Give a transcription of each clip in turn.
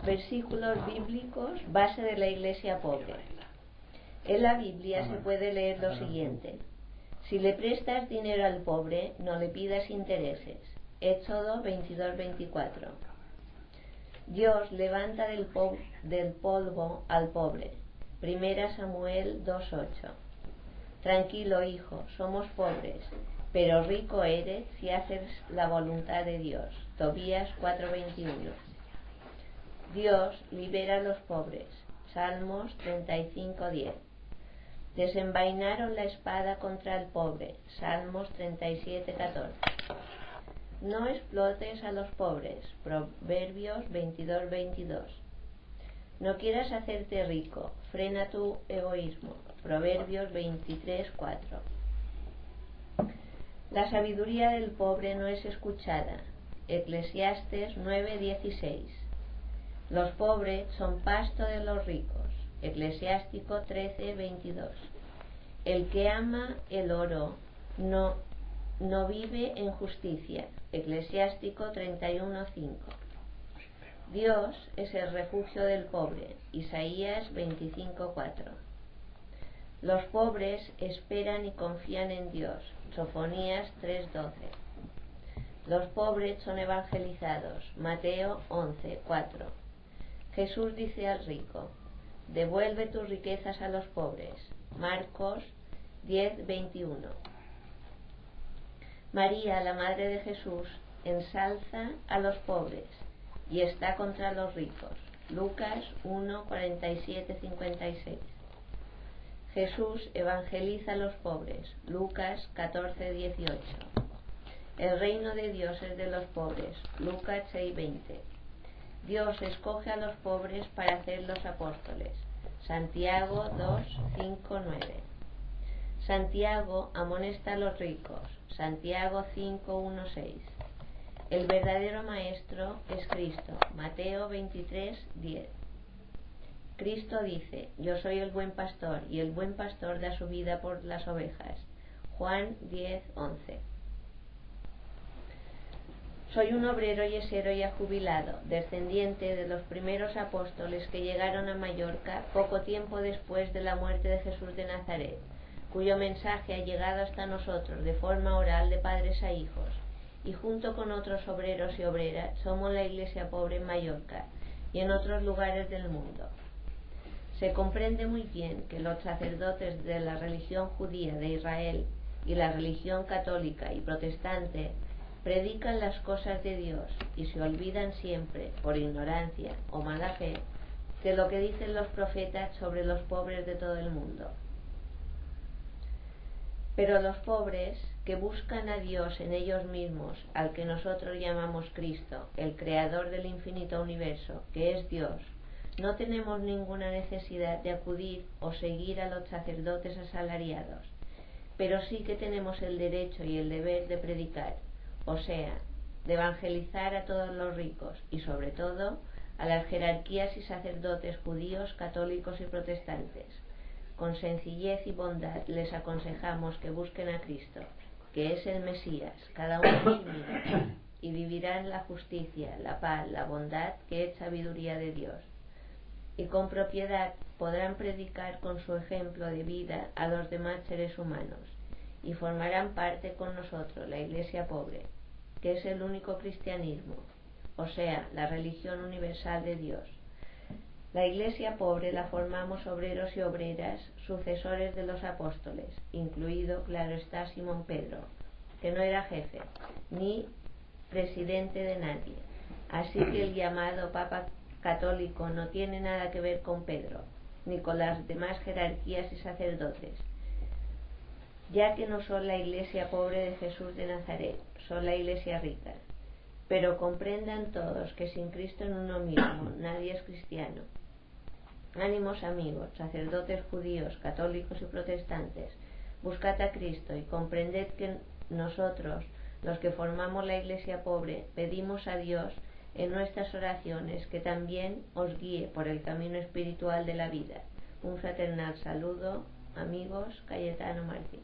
Versículos bíblicos, base de la iglesia pobre. En la Biblia se puede leer lo siguiente: si le prestas dinero al pobre, no le pidas intereses. Éxodo 22:24. Dios levanta del polvo al pobre. Primera Samuel 2:8. Tranquilo, hijo, somos pobres, pero rico eres si haces la voluntad de Dios. Tobías 4:21. Dios libera a los pobres. Salmos 35:10. Desenvainaron la espada contra el pobre. Salmos 37:14. No explotes a los pobres. Proverbios 22:22. No quieras hacerte rico. Frena tu egoísmo. Proverbios 23:4. La sabiduría del pobre no es escuchada. Eclesiastes 9:16. Los pobres son pasto de los ricos. Eclesiástico 13:22. El que ama el oro no vive en justicia. Eclesiástico 31:5. Dios es el refugio del pobre. Isaías 25:4. Los pobres esperan y confían en Dios. Sofonías 3:12. Los pobres son evangelizados. Mateo 11:4. Jesús dice al rico: devuelve tus riquezas a los pobres. Marcos 10:21. María, la madre de Jesús, ensalza a los pobres y está contra los ricos. Lucas 1:47-56. Jesús evangeliza a los pobres. Lucas 14:18. El reino de Dios es de los pobres. Lucas 6:20. Dios escoge a los pobres para hacerlos apóstoles. Santiago 2:5-9. Santiago amonesta a los ricos. Santiago 5:1-6. El verdadero maestro es Cristo. Mateo 23:10. Cristo dice: yo soy el buen pastor, y el buen pastor da su vida por las ovejas. Juan 10:11. Soy un obrero yesero ya jubilado, descendiente de los primeros apóstoles que llegaron a Mallorca poco tiempo después de la muerte de Jesús de Nazaret, cuyo mensaje ha llegado hasta nosotros de forma oral de padres a hijos, y junto con otros obreros y obreras somos la iglesia pobre en Mallorca y en otros lugares del mundo. Se comprende muy bien que los sacerdotes de la religión judía de Israel y la religión católica y protestante predican las cosas de Dios y se olvidan siempre, por ignorancia o mala fe, de lo que dicen los profetas sobre los pobres de todo el mundo. Pero los pobres que buscan a Dios en ellos mismos, al que nosotros llamamos Cristo, el creador del infinito universo, que es Dios, no tenemos ninguna necesidad de acudir o seguir a los sacerdotes asalariados, pero sí que tenemos el derecho y el deber de predicar, o sea, de evangelizar a todos los ricos y sobre todo a las jerarquías y sacerdotes judíos, católicos y protestantes. Con sencillez y bondad les aconsejamos que busquen a Cristo, que es el Mesías, cada uno en su vida, y vivirán la justicia, la paz, la bondad, que es sabiduría de Dios. Y con propiedad podrán predicar con su ejemplo de vida a los demás seres humanos, y formarán parte con nosotros, la iglesia pobre, que es el único cristianismo, o sea, la religión universal de Dios. La iglesia pobre la formamos obreros y obreras, sucesores de los apóstoles, incluido, claro está, Simón Pedro, que no era jefe, ni presidente de nadie. Así que el llamado Papa católico no tiene nada que ver con Pedro, ni con las demás jerarquías y sacerdotes, ya que no son la iglesia pobre de Jesús de Nazaret, son la iglesia rica. Pero comprendan todos que sin Cristo en uno mismo nadie es cristiano. Ánimos, amigos, sacerdotes judíos, católicos y protestantes, buscad a Cristo y comprended que nosotros, los que formamos la iglesia pobre, pedimos a Dios en nuestras oraciones que también os guíe por el camino espiritual de la vida. Un fraternal saludo, amigos, Cayetano Martín.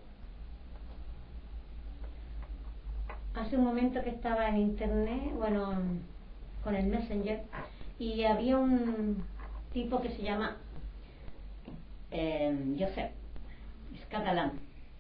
Hace un momento que estaba en internet, con el Messenger, y había un tipo que se llama Josep, es catalán.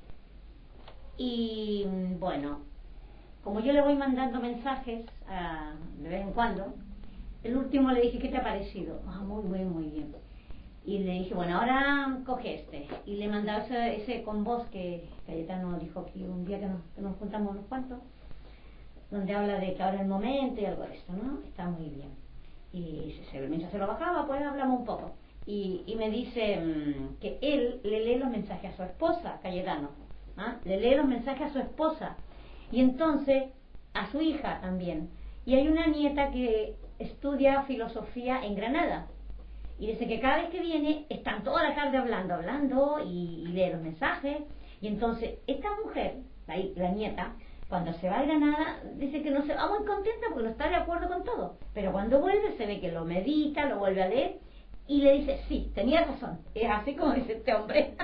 Y bueno, como yo le voy mandando mensajes de vez en cuando, el último le dije, ¿qué te ha parecido? Muy bien, muy bien. Y le dije, bueno, ahora coge este. Y le he mandado ese con voz que Cayetano dijo aquí un día que nos juntamos unos cuantos, donde habla de que ahora es el momento y algo de esto, ¿no? Está muy bien. Y mientras se lo bajaba, pues hablamos un poco. Y me dice que él le lee los mensajes a su esposa, Cayetano. Le lee los mensajes a su esposa. Y entonces a su hija también. Y hay una nieta que estudia filosofía en Granada. Y dice que cada vez que viene están toda la tarde hablando y lee los mensajes. Y entonces esta mujer, la nieta, cuando se va a Granada, dice que no se va muy contenta porque no está de acuerdo con todo. Pero cuando vuelve se ve que lo medita, lo vuelve a leer y le dice, sí, tenía razón. Es así como dice este hombre.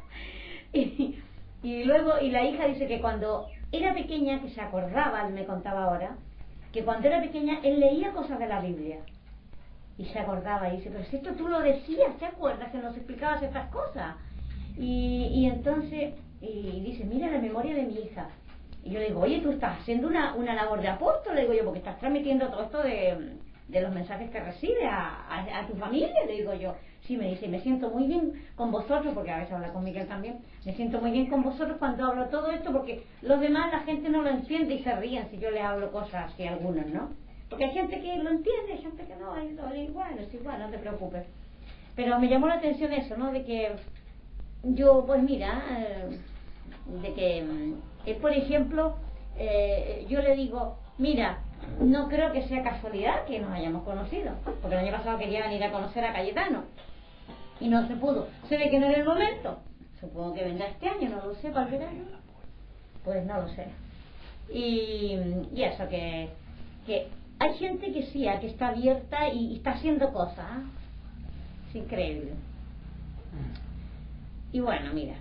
y luego, y la hija dice que cuando era pequeña, que se acordaba, me contaba ahora, que cuando era pequeña él leía cosas de la Biblia. Y se acordaba y dice, pero si esto tú lo decías, ¿te acuerdas que nos explicabas estas cosas? Y entonces, y dice, mira la memoria de mi hija. Y yo le digo, oye, tú estás haciendo una labor de apóstol, le digo yo, porque estás transmitiendo todo esto de los mensajes que recibe a tu familia, le digo yo. Sí, me dice, me siento muy bien con vosotros, porque a veces habla con Miguel también, me siento muy bien con vosotros cuando hablo todo esto, porque los demás la gente no lo entiende y se ríen si yo les hablo cosas así, algunos, ¿no? Porque hay gente que lo entiende, hay gente que no, igual, es igual, no te preocupes. Pero me llamó la atención eso, ¿no? De que yo, pues mira, de que por ejemplo, yo le digo, mira, no creo que sea casualidad que nos hayamos conocido, porque el año pasado quería venir a conocer a Cayetano y no se pudo. Se ve que no era el momento. Supongo que vendrá este año, no lo sé, para el verano. Pues no lo sé. Y eso, que hay gente que sí, que está abierta y está haciendo cosas. Es increíble. Y bueno, mira,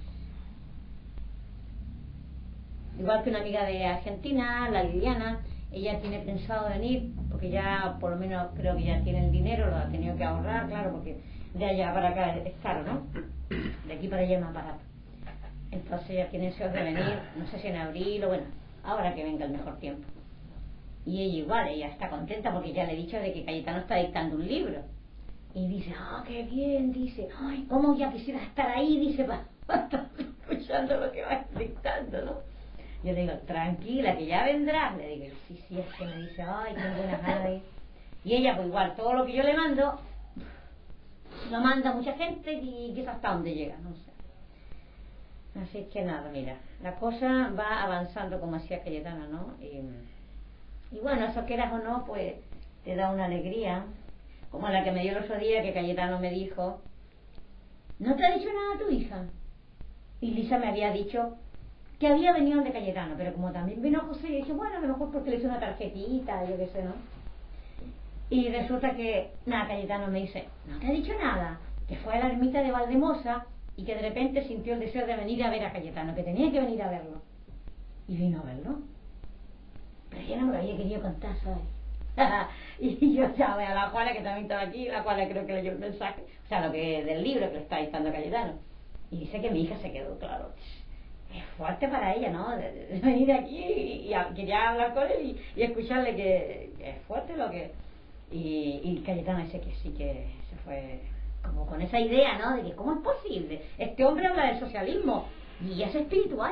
igual que una amiga de Argentina, la Liliana, ella tiene pensado venir, porque ya por lo menos creo que ya tiene el dinero, lo ha tenido que ahorrar, claro, porque de allá para acá es caro, ¿no? De aquí para allá es más barato. Entonces ella tiene deseos de venir, no sé si en abril o bueno, ahora que venga el mejor tiempo. Y ella igual, ella está contenta porque ya le he dicho de que Cayetano está dictando un libro. Y dice, qué bien, dice, ay, cómo ya quisiera estar ahí, dice, para estar escuchando lo que va dictando, ¿no? Yo le digo, tranquila, que ya vendrá. Le digo, sí, es que me dice, ay, qué buenas ganas. Y ella, pues igual, todo lo que yo le mando, lo manda mucha gente y quizás hasta dónde llega, no sé. Así que nada, mira, la cosa va avanzando como hacía Cayetano, ¿no? Y bueno, eso quieras o no, pues te da una alegría, como la que me dio el otro día, que Cayetano me dijo, ¿no te ha dicho nada tu hija? Y Lisa me había dicho que había venido de Cayetano, pero como también vino José, yo dije, bueno, a lo mejor porque le hice una tarjetita, yo qué sé, ¿no? Y resulta que, nada, Cayetano me dice, ¿no te ha dicho nada? Que fue a la ermita de Valdemosa y que de repente sintió el deseo de venir a ver a Cayetano, que tenía que venir a verlo. Y vino a verlo. Pero yo no me lo había querido contar, ¿sabes? Y yo llamé a la Juana, que también estaba aquí, la Juana creo que leyó el mensaje, o sea, lo que del libro que le está dictando Cayetano. Y dice que mi hija se quedó, claro, es fuerte para ella, ¿no? De venir aquí y quería hablar con él y escucharle que es fuerte lo que... Y Cayetano dice que sí, que se fue como con esa idea, ¿no? De que cómo es posible, este hombre habla del socialismo y es espiritual.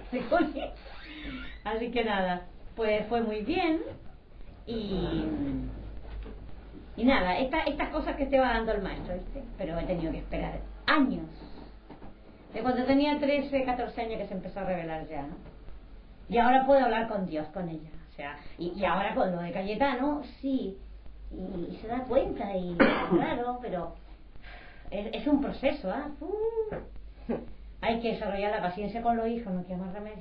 Así que nada, pues fue muy bien y nada, estas cosas que te va dando el maestro, ¿viste? Pero he tenido que esperar años, de cuando tenía 13, 14 años que se empezó a revelar ya, ¿no? Y ahora puedo hablar con Dios, con ella, o sea, y ahora con lo de Cayetano, sí, y se da cuenta, y claro, pero es un proceso, ¿ah? Hay que desarrollar la paciencia con los hijos, no queda más remedio.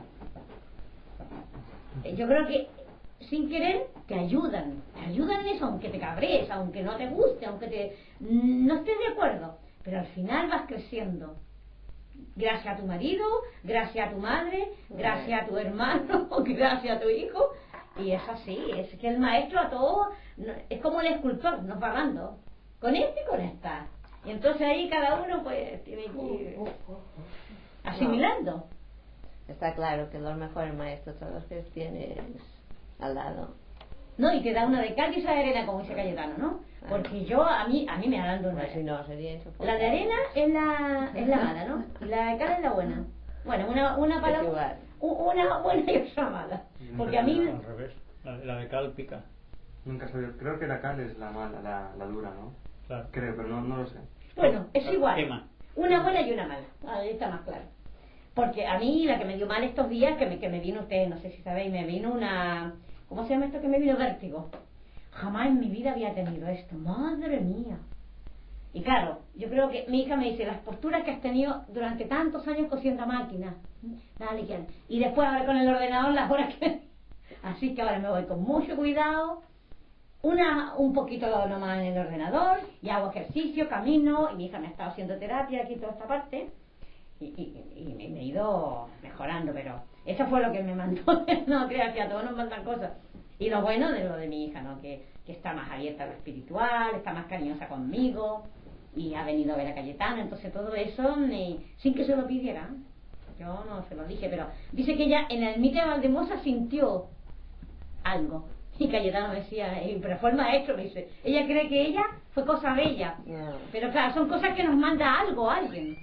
Yo creo que sin querer te ayudan en eso, aunque te cabrees, aunque no te guste, aunque no estés de acuerdo, pero al final vas creciendo. Gracias a tu marido, gracias a tu madre, gracias a tu hermano, gracias a tu hijo, Y es así, es que el maestro a todos, es como el escultor, nos va dando, con este y con esta. Y entonces ahí cada uno pues tiene que ir asimilando. Está claro que los mejores maestros son los que tienes al lado. No, y te da una de cal y esa de arena, como dice Cayetano, ¿no? Porque yo, a mí me ha dado una. Pues si no, sería insoportable. La de arena es la mala, ¿no? Y la de cal es la buena. Bueno, una para una buena y otra mala. Porque a mí... Al revés, la de cal pica. Nunca sabía. Creo que la cal es la mala, la dura, ¿no? Claro. Creo, pero no lo sé. Bueno, es igual. Quema. Una buena y una mala. Ahí está más claro. Porque a mí la que me dio mal estos días, que me vino usted, no sé si sabéis, me vino una... ¿Cómo se llama esto que me vino? Vértigo. Jamás en mi vida había tenido esto. Madre mía. Y claro, yo creo que mi hija me dice, las posturas que has tenido durante tantos años cosiendo a máquina. Dale, y después ahora con el ordenador las horas que... Así que ahora me voy con mucho cuidado. Un poquito nomás en el ordenador. Y hago ejercicio, camino. Y mi hija me ha estado haciendo terapia aquí toda esta parte. Y me he ido mejorando, pero eso fue lo que me mandó. No creas que a todos nos mandan cosas. Y lo bueno de lo de mi hija, ¿no? Que está más abierta a lo espiritual, está más cariñosa conmigo, y ha venido a ver a Cayetano. Entonces todo eso sin que se lo pidiera, yo no se lo dije, pero dice que ella en el mito de Valdemosa sintió algo. Y Cayetano decía, pero fue el maestro, me dice, ella cree que ella fue cosa de ella, pero claro, son cosas que nos manda algo, alguien.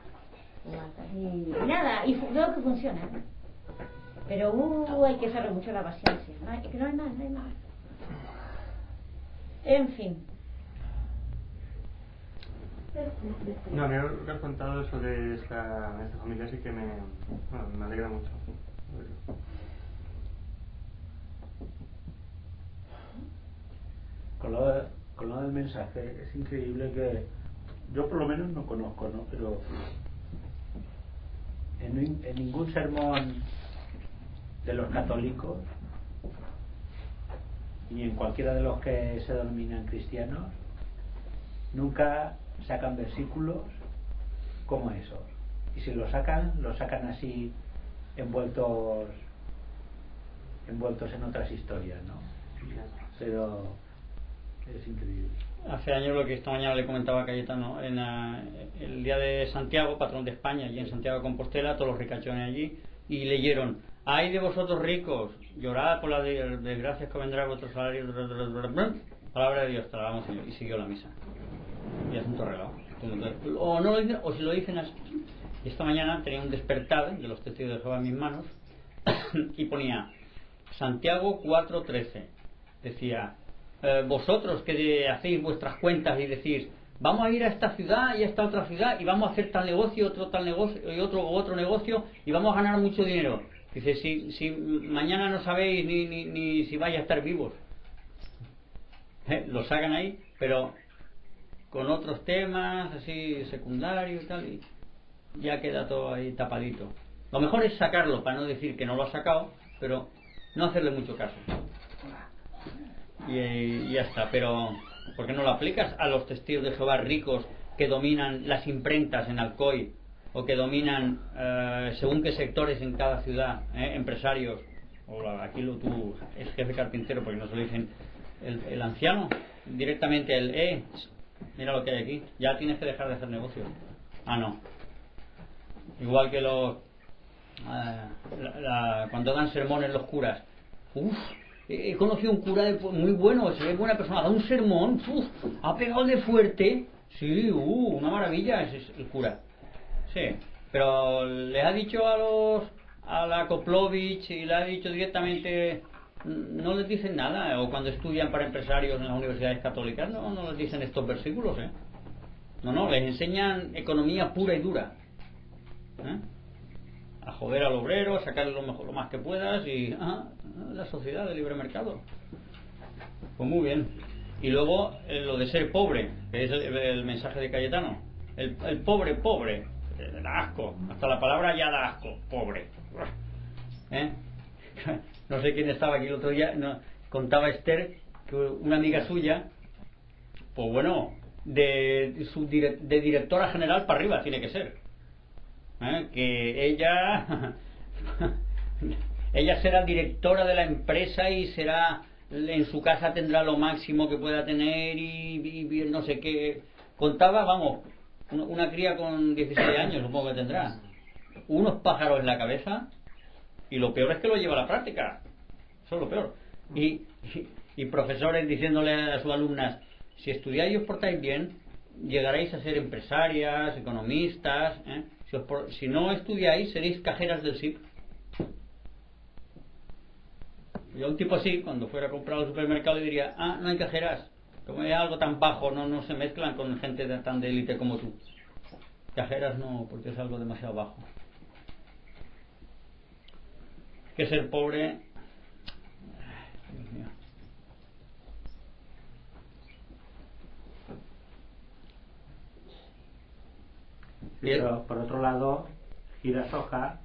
Y nada, y veo que funciona. Pero hay que saber mucho la paciencia. Es que no hay más. En fin. No, me has contado eso de esta familia, así que me alegra mucho. Con lo del mensaje, es increíble que yo por lo menos no conozco, ¿no? Pero en ningún sermón de los católicos, ni en cualquiera de los que se denominan cristianos, nunca sacan versículos como esos. Y si lo sacan así envueltos en otras historias, ¿no? Pero es increíble. Hace años, lo que esta mañana le comentaba a Cayetano, en el día de Santiago, patrón de España, y en Santiago de Compostela, todos los ricachones allí, y leyeron: ay de vosotros ricos, llorad por las desgracias que vendrá vuestro salario. Palabra de Dios, te alabamos, Señor. Y siguió la misa. Y asunto arreglado. O no lo dicen, o si lo dicen así. Y esta mañana tenía un despertar de los testigos de Jehová en mis manos y ponía Santiago 4:13. Decía: vosotros que hacéis vuestras cuentas y decís, vamos a ir a esta ciudad y a esta otra ciudad y vamos a hacer tal negocio, otro tal negocio y otro negocio y vamos a ganar mucho dinero. Dice, si mañana no sabéis ni si vais a estar vivos. Lo sacan ahí, pero con otros temas así secundarios y tal, y ya queda todo ahí tapadito. Lo mejor es sacarlo para no decir que no lo ha sacado, pero no hacerle mucho caso. Y ya está. Pero ¿por qué no lo aplicas a los testigos de Jehová ricos que dominan las imprentas en Alcoy, o que dominan según qué sectores en cada ciudad, empresarios? O aquí tú es jefe carpintero, porque no se lo dicen el anciano directamente, mira lo que hay aquí, ya tienes que dejar de hacer negocios. No, igual que los cuando dan sermones los curas. He conocido un cura muy bueno, se ve buena persona, da un sermón, ha pegado de fuerte, sí, una maravilla, ese es el cura. Sí, pero les ha dicho a la Koplovich, y le ha dicho directamente, no les dicen nada. O cuando estudian para empresarios en las universidades católicas, no les dicen estos versículos, no, les enseñan economía pura y dura, a joder al obrero, a sacarle lo más que puedas, y la sociedad de libre mercado. Pues muy bien. Y luego lo de ser pobre, que es el mensaje de Cayetano. El pobre, da asco, hasta la palabra ya da asco, pobre. No sé quién estaba aquí el otro día, contaba Esther que una amiga suya, pues bueno, de directora general para arriba tiene que ser, que ella ella será directora de la empresa y será, en su casa tendrá lo máximo que pueda tener y no sé qué. Contaba, vamos, una cría con 16 años supongo que tendrá, unos pájaros en la cabeza, y lo peor es que lo lleva a la práctica. Eso es lo peor. Y profesores diciéndole a sus alumnas: si estudiáis y os portáis bien, llegaréis a ser empresarias, economistas, ¿eh? Si no estudiáis, seréis cajeras del SIP. Yo a un tipo así, cuando fuera a comprar al supermercado, le diría: no hay cajeras, como es algo tan bajo, no se mezclan con gente tan de élite como tú. Cajeras no, porque es algo demasiado bajo. Que ser pobre, Dios mío. Pero por otro lado, gira soja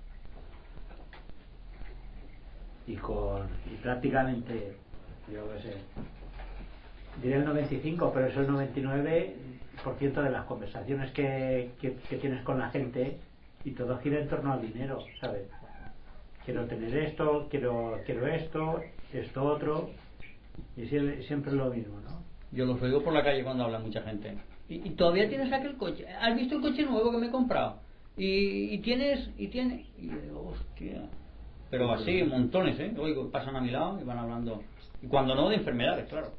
y prácticamente, yo qué sé, diré el 95, pero es el 99% de las conversaciones que tienes con la gente, y todo gira en torno al dinero, ¿sabes? Quiero tener esto, quiero esto otro, y siempre es lo mismo, ¿no? Yo los oigo por la calle cuando habla mucha gente. Y todavía tienes aquel coche. ¿Has visto el coche nuevo que me he comprado? Y tienes. Y digo, hostia. Pero así, montones, ¿eh? Oigo, pasan a mi lado y van hablando. Y cuando no, de enfermedades, claro.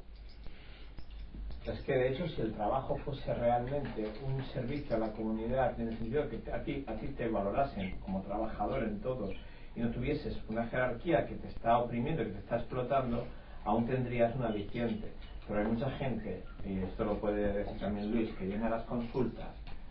Es que de hecho, si el trabajo fuese realmente un servicio a la comunidad, en el sentido de que a ti te valorasen como trabajador en todo, y no tuvieses una jerarquía que te está oprimiendo, que te está explotando, aún tendrías un aliciente. Pero hay mucha gente, y esto lo puede decir también Luis, que viene a las consultas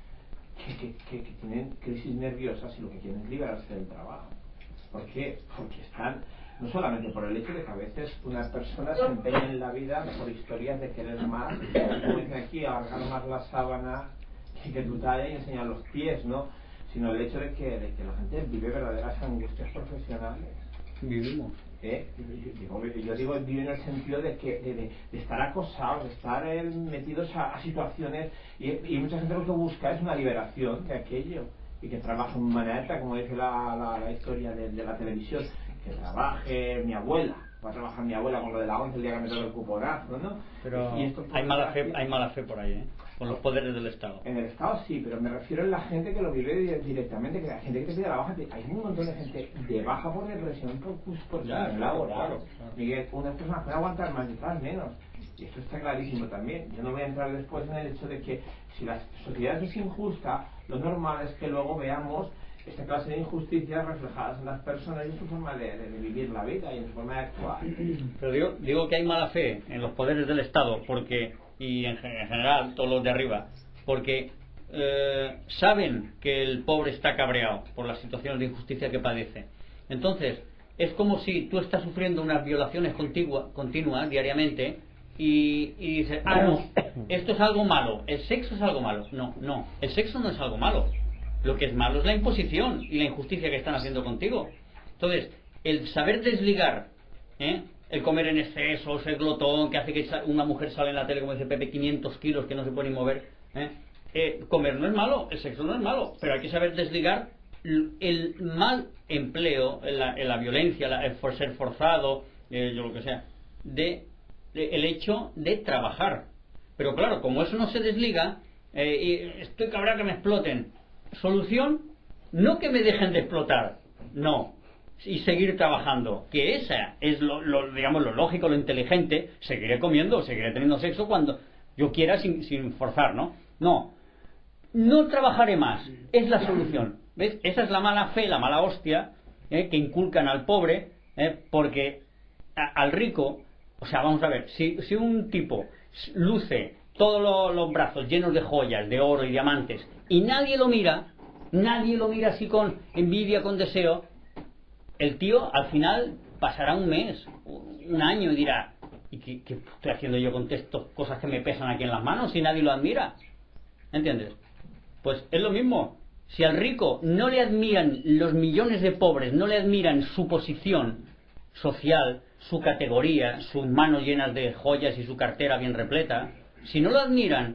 que tienen crisis nerviosas y lo que quieren es liberarse del trabajo. ¿Por qué? Porque están, no solamente por el hecho de que a veces una persona se empeña en la vida por historias de querer más, como dicen aquí, alargar más la sábana que tu talla y enseñar los pies, ¿no? Sino el hecho de que la gente vive verdaderas angustias profesionales. Vivimos. Yo digo vivir en el sentido de estar acosados, de estar metidos a situaciones, y mucha gente lo que busca es una liberación de aquello, y que trabaje en maneta, como dice la historia de la televisión, que trabaje mi abuela, va a trabajar mi abuela con lo de la 11 el día que me toque el cuponazo, ¿no? Pero y esto hay mala fe por ahí, ¿eh? Con los poderes del Estado. En el Estado sí, pero me refiero a la gente que lo vive directamente, que la gente que te pide la baja, hay un montón de gente de baja por depresión, por laboral. Claro. Miguel, unas personas pueden aguantar más y otras menos, y esto está clarísimo también. Yo no voy a entrar después en el hecho de que si la sociedad es injusta, lo normal es que luego veamos esta clase de injusticias reflejadas en las personas y en su forma de vivir la vida y en su forma de actuar. Pero digo que hay mala fe en los poderes del Estado, porque, y en general todos los de arriba, porque saben que el pobre está cabreado por las situaciones de injusticia que padece. Entonces es como si tú estás sufriendo unas violaciones continuas diariamente y dices: no, esto es algo malo, el sexo es algo malo. No, el sexo no es algo malo. Lo que es malo es la imposición y la injusticia que están haciendo contigo. Entonces, el saber desligar, el comer en exceso, ser glotón, que hace que una mujer sale en la tele, como dice Pepe, 500 kilos que no se puede ni mover, comer no es malo, el sexo no es malo, pero hay que saber desligar el mal empleo, la violencia, el ser forzado, yo lo que sea, el hecho de trabajar. Pero claro, como eso no se desliga, y estoy cabreado que me exploten. Solución: no que me dejen de explotar, no, y seguir trabajando, que esa es digamos lo lógico, lo inteligente. Seguiré comiendo, seguiré teniendo sexo cuando yo quiera, sin forzar, no trabajaré más, es la solución. ¿Ves? Esa es la mala fe, la mala hostia, que inculcan al pobre, porque al rico, o sea, vamos a ver, si un tipo luce todos los brazos llenos de joyas, de oro y diamantes, y nadie lo mira así con envidia, con deseo, el tío al final pasará un mes, un año, y dirá: ¿y qué estoy haciendo yo con estas cosas que me pesan aquí en las manos si nadie lo admira? ¿Entiendes? Pues es lo mismo. Si al rico no le admiran, los millones de pobres no le admiran su posición social, su categoría, sus manos llenas de joyas y su cartera bien repleta, si no lo admiran,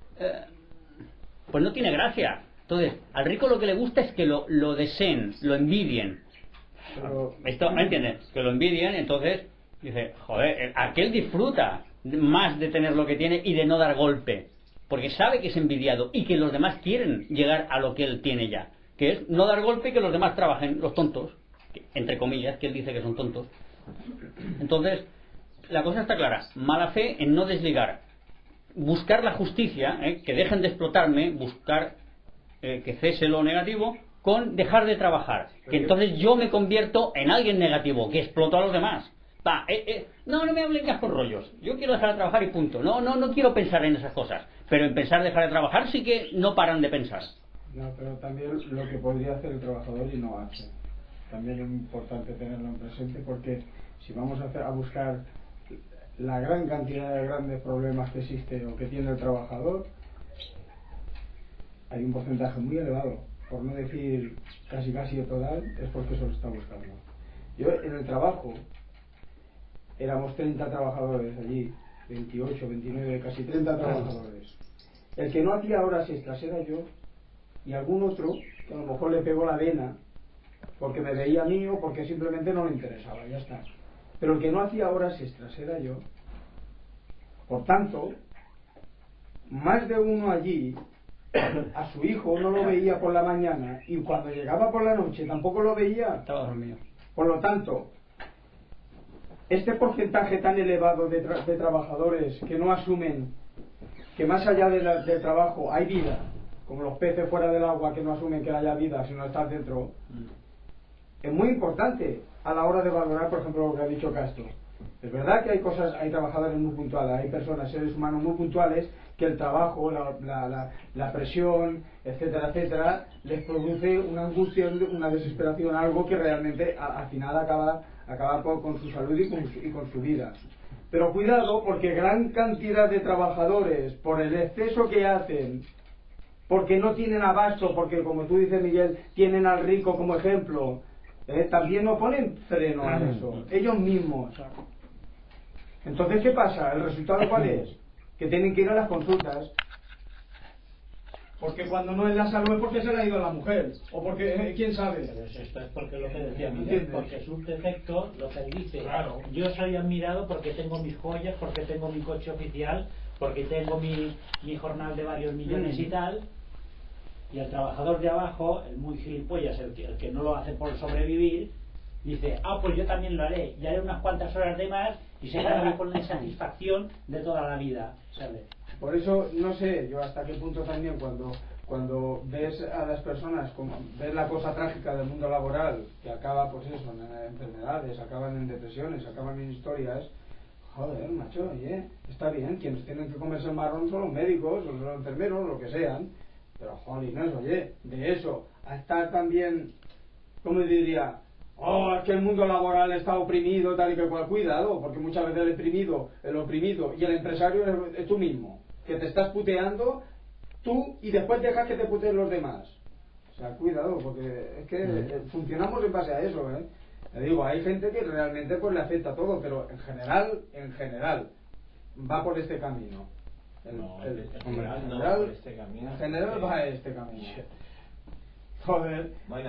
pues no tiene gracia. Entonces, al rico lo que le gusta es que lo deseen, lo envidien. Esto, ¿me entiendes? Que lo envidian, entonces dice, joder, aquel disfruta más de tener lo que tiene y de no dar golpe, porque sabe que es envidiado y que los demás quieren llegar a lo que él tiene ya, que es no dar golpe y que los demás trabajen, los tontos, entre comillas, que él dice que son tontos. Entonces, la cosa está clara, mala fe en no desligar, buscar la justicia, que dejen de explotarme, buscar que cese lo negativo, con dejar de trabajar, que entonces yo me convierto en alguien negativo, que exploto a los demás. No me hablen por rollos, yo quiero dejar de trabajar y punto, no quiero pensar en esas cosas, pero en pensar dejar de trabajar sí que no paran de pensar. No, pero también lo que podría hacer el trabajador y no hace, también es importante tenerlo en presente, porque si vamos a buscar la gran cantidad de grandes problemas que existe o que tiene el trabajador, hay un porcentaje muy elevado, por no decir casi total, es porque eso lo está buscando. Yo en el trabajo éramos 30 trabajadores allí, 28, 29, casi 30 trabajadores. El que no hacía horas extras era yo y algún otro que a lo mejor le pegó la vena porque me veía a mí o porque simplemente no le interesaba, ya está. Pero el que no hacía horas extras era yo. Por tanto, más de uno allí a su hijo no lo veía por la mañana y cuando llegaba por la noche tampoco lo veía. Estaba dormido. Por lo tanto, este porcentaje tan elevado de trabajadores que no asumen que más allá del trabajo hay vida, como los peces fuera del agua que no asumen que haya vida si no estás dentro, es muy importante a la hora de valorar, por ejemplo, lo que ha dicho Castro. Es verdad que hay trabajadores muy puntuales, hay personas, seres humanos muy puntuales, que el trabajo, la presión, etcétera, etcétera, les produce una angustia, una desesperación, algo que realmente al final acaba con su salud y con su vida. Pero cuidado, porque gran cantidad de trabajadores, por el exceso que hacen, porque no tienen abasto, porque como tú dices, Miguel, tienen al rico como ejemplo, también no ponen freno a eso, ellos mismos. Entonces, ¿qué pasa? ¿El resultado cuál es? Que tienen que ir a las consultas. Porque cuando no es la salud es porque se le ha ido a la mujer. O porque, ¿quién sabe? Pero esto es porque lo que decía Miguel, porque es un defecto, lo que él dice. Claro. Yo soy admirado porque tengo mis joyas, porque tengo mi coche oficial, porque tengo mi jornal de varios millones y tal. Y el trabajador de abajo, el muy gilipollas, el que no lo hace por sobrevivir, dice, pues yo también lo haré, y haré unas cuantas horas de más y se queda con la insatisfacción de toda la vida, ¿sabes? Por eso, no sé yo hasta qué punto también cuando ves a las personas, ves la cosa trágica del mundo laboral, que acaba pues eso, en enfermedades, acaban en depresiones, acaban en historias, joder, macho, oye, está bien, quienes tienen que comerse el marrón son los médicos, o los enfermeros, lo que sean, pero jolines, oye, de eso, a estar también, ¿cómo diría? Es que el mundo laboral está oprimido, tal y que cual. Cuidado, porque muchas veces el oprimido y el empresario es tú mismo, que te estás puteando tú y después dejas que te puteen los demás. O sea, cuidado, porque es que funcionamos en base a eso, Le digo, hay gente que realmente pues le afecta todo, pero en general va por este camino. En general va a este camino. Joder,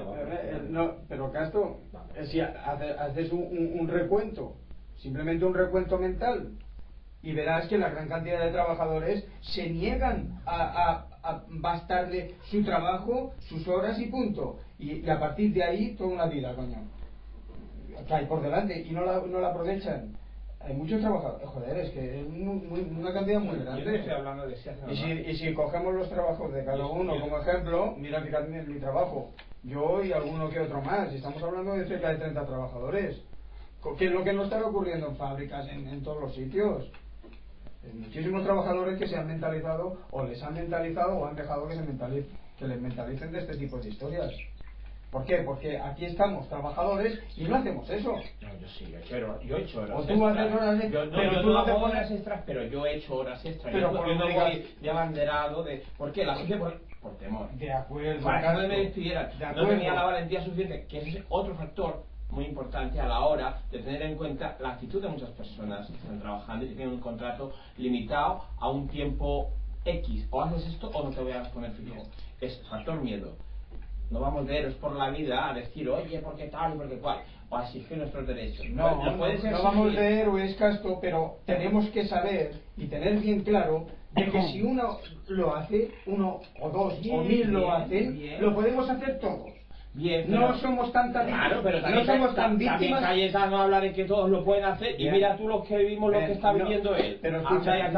pero Castro, si haces un recuento, simplemente un recuento mental, y verás que la gran cantidad de trabajadores se niegan a bastarle su trabajo, sus horas y punto, y a partir de ahí toda una vida, coño, que hay por delante y no la aprovechan. Hay muchos trabajadores, joder, es que es una cantidad muy grande. Yo no estoy hablando de y si cogemos los trabajos de cada uno como ejemplo, mira mi trabajo, yo y alguno que otro más, y estamos hablando de cerca de 30 trabajadores, que es lo que no está ocurriendo en fábricas, en todos los sitios. Hay muchísimos trabajadores que se han mentalizado, o les han mentalizado, o han dejado que les mentalicen de este tipo de historias. ¿Por qué? Porque aquí estamos trabajadores y no hacemos eso. No, yo sí, yo he hecho horas extras. O tú haces horas extras. Pero tú no haces horas extras, pero yo he hecho horas extras. Pero yo no voy de abanderado de... ¿Por qué? La gente por temor. De acuerdo. Para que no me despidieran. No tenía la valentía suficiente, que ese es otro factor muy importante a la hora de tener en cuenta la actitud de muchas personas que están trabajando y que tienen un contrato limitado a un tiempo X. O haces esto o no te voy a poner fijo. Es factor miedo. No vamos de héroes por la vida a decir, oye, ¿por qué tal y por qué cual? O a exigir nuestros derechos. No, Pues, puedes no exigir. vamos de héroes, Castro, pero tenemos que saber y tener bien claro de que si uno lo hace, uno o dos o mil lo hacen, lo podemos hacer todos. Bien, no somos tantas claro, pero no somos tan víctimas. También Cayetano habla de que todos lo pueden hacer y mira tú los que vivimos lo que está viviendo él. Pero escucha,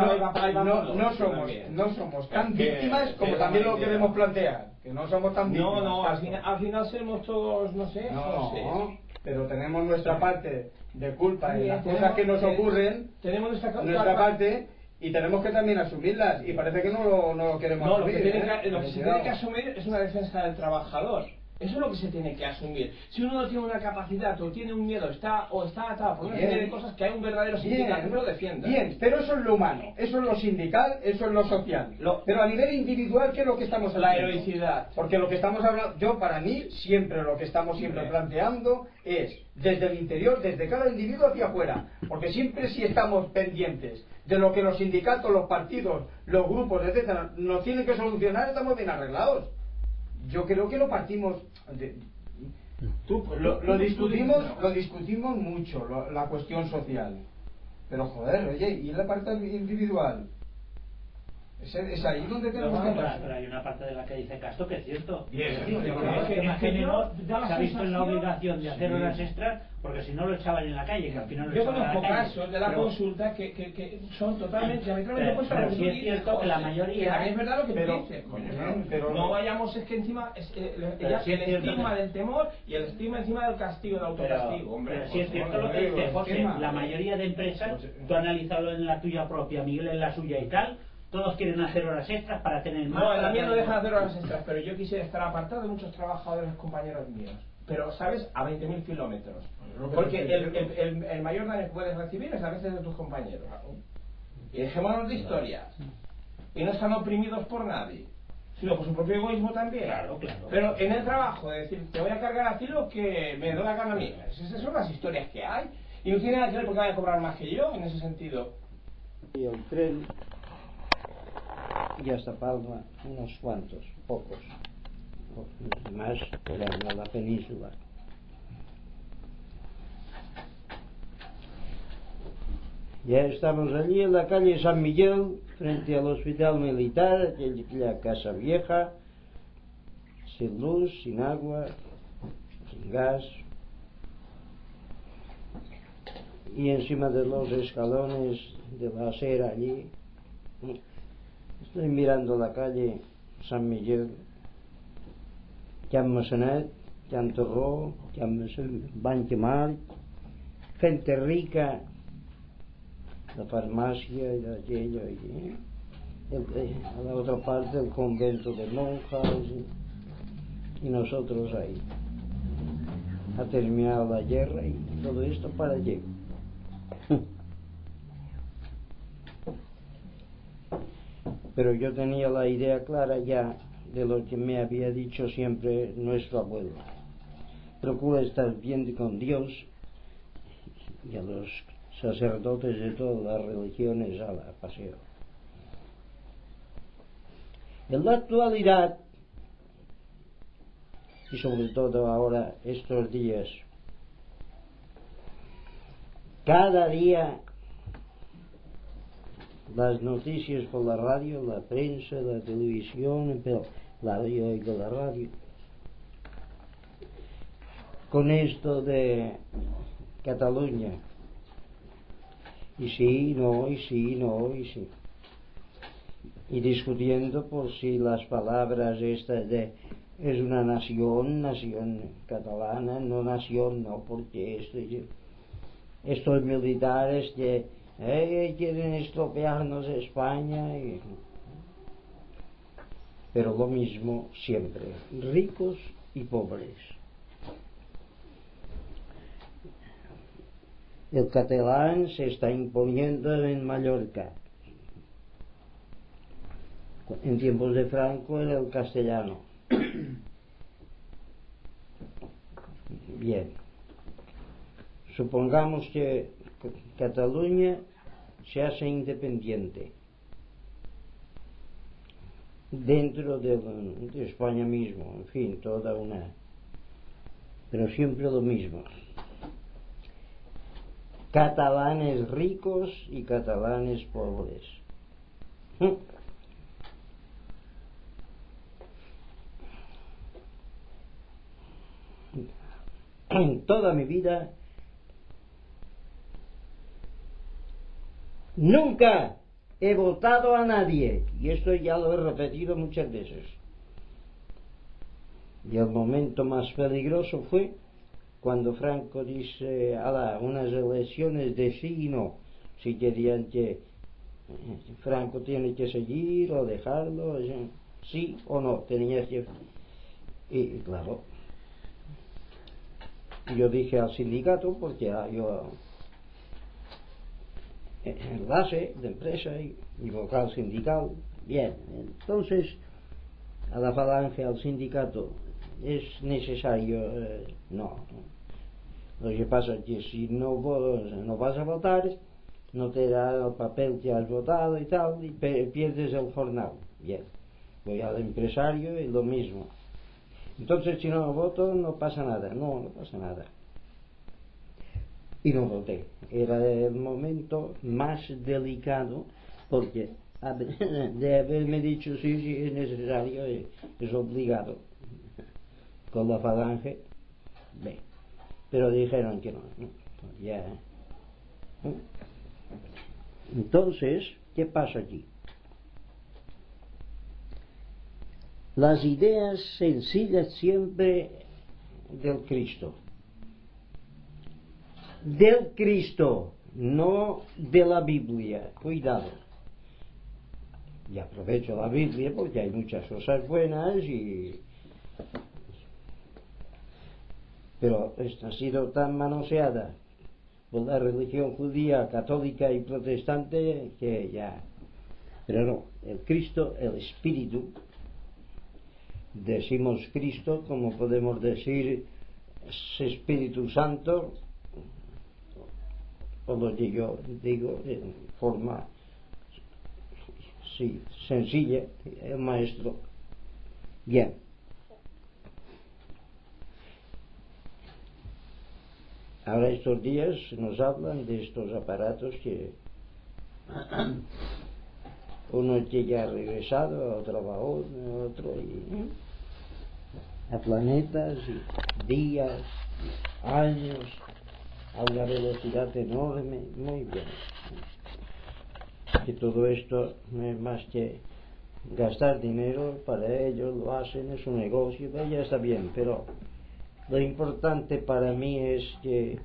no somos tan víctimas como también lo queremos plantear. Que no somos tan víctimas. No, al final somos todos, no sé. Pero tenemos nuestra parte de culpa en las cosas que nos ocurren. Tenemos nuestra parte. Y tenemos que también asumirlas, y parece que no lo queremos asumir. Lo que se tiene que asumir es una defensa del trabajador. Eso es lo que se tiene que asumir. Si uno no tiene una capacidad o tiene un miedo, está atado por una serie de cosas, que hay un verdadero sindicato que lo defienda. Bien, pero eso es lo humano, eso es lo sindical, eso es lo social. Pero a nivel individual, ¿qué es lo que estamos haciendo? La heroicidad. Porque lo que estamos hablando, yo para mí, siempre lo que estamos planteando es desde el interior, desde cada individuo hacia afuera. Porque siempre si estamos pendientes de lo que los sindicatos, los partidos, los grupos, etcétera, nos tienen que solucionar, estamos bien arreglados. Yo creo que lo partimos lo discutimos mucho, la cuestión social, pero joder, oye, ¿y la parte individual? Es ahí donde tenemos que hablar. Pero hay una parte de la que dice Castro que es cierto. Que más que menos se ha visto en la obligación de hacer horas extras, porque si no lo echaban en la calle, que al final lo yo echaban en la conozco calle. casos de la consulta que son totalmente diametralmente opuestos a lo que tú sí es cierto que la mayoría es verdad lo que tú dices, pero no vayamos, es que encima el estigma del temor y el estigma encima del castigo, del autocastigo, hombre. Pero sí es cierto lo que dice José, la mayoría de empresas, tú analízalo en la tuya propia, Miguel en la suya y tal, todos quieren hacer horas extras para tener más. No, también no dejan de hacer horas extras, pero yo quisiera estar apartado de muchos trabajadores compañeros míos. Pero, ¿sabes? A 20.000 kilómetros. Porque el mayor daño que puedes recibir es a veces de tus compañeros. Y dejémonos de historias. Y no están oprimidos por nadie, sino por su propio egoísmo también. Claro. Pero en el trabajo, de decir, te voy a cargar a ti lo que me da la gana a mí. Esas son las historias que hay. Y no tiene nada que ver porque van a cobrar más que yo, en ese sentido. Y el tren y hasta Palma unos cuantos, pocos, los demás eran a la península. Ya estamos allí en la calle San Miguel, frente al hospital militar, aquella casa vieja, sin luz, sin agua, sin gas, y encima de los escalones de la acera allí estoy mirando la calle San Miguel, que han Massanet, que han Torró, que han Banquemar, gente rica, la farmacia y aquello, a la otra parte el convento de monjas, y nosotros ahí. Ha terminado la guerra y todo esto para allí. Pero yo tenía la idea clara ya de lo que me había dicho siempre nuestro abuelo. Procura estar bien con Dios y a los sacerdotes de todas las religiones a la paseo. En la actualidad, y sobre todo ahora estos días, cada día las noticias por la radio, la prensa, la televisión, pero yo oigo la radio, con esto de Cataluña, y sí, no, y sí, no, y sí, y discutiendo por si las palabras estas de es una nación catalana, no nación, no, porque estos militares que quieren estropearnos España, pero lo mismo siempre, ricos y pobres. El catalán se está imponiendo en Mallorca. En tiempos de Franco era el castellano. Bien, supongamos que Cataluña se hace independiente. dentro de España mismo, en fin, toda una... Pero siempre lo mismo. Catalanes ricos y catalanes pobres. En toda mi vida nunca he votado a nadie, y esto ya lo he repetido muchas veces. Y el momento más peligroso fue cuando Franco dice a unas elecciones de sí y no, si querían que Franco tiene que seguir o dejarlo, sí o no, tenía que... Y claro, yo dije al sindicato, porque yo enlace de empresa y vocal sindical, bien, entonces a la Falange, al sindicato, es necesario, no. Lo que pasa es que si no vas a votar, no te da el papel que has votado y tal, y pierdes el jornal. Bien, voy al empresario y lo mismo. Entonces, si no voto, no pasa nada. No pasa nada. Y no voté. Era el momento más delicado, porque de haberme dicho sí, es necesario, es obligado. Con la Falange, bien. Pero dijeron que no. Ya. Entonces, ¿qué pasa aquí? Las ideas sencillas siempre del Cristo, no de la Biblia. Cuidado. Y aprovecho la Biblia porque hay muchas cosas buenas, pero esta ha sido tan manoseada por la religión judía, católica y protestante que ya... Pero no, el Cristo, el Espíritu, decimos Cristo como podemos decir Espíritu Santo, o lo que yo digo en forma sencilla, el Maestro. Bien. Ahora estos días nos hablan de estos aparatos que uno que ya ha regresado a otro vagón, otro, a planetas, y días, años, a una velocidad enorme, muy bien. Que todo esto no es más que gastar dinero para ellos, lo hacen, es un negocio, ya está bien, pero lo importante para mí es que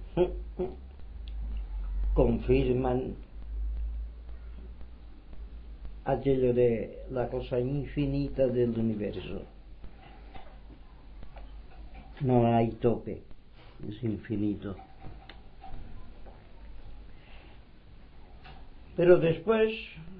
confirman aquello de la cosa infinita del universo. No hay tope, es infinito. Pero después,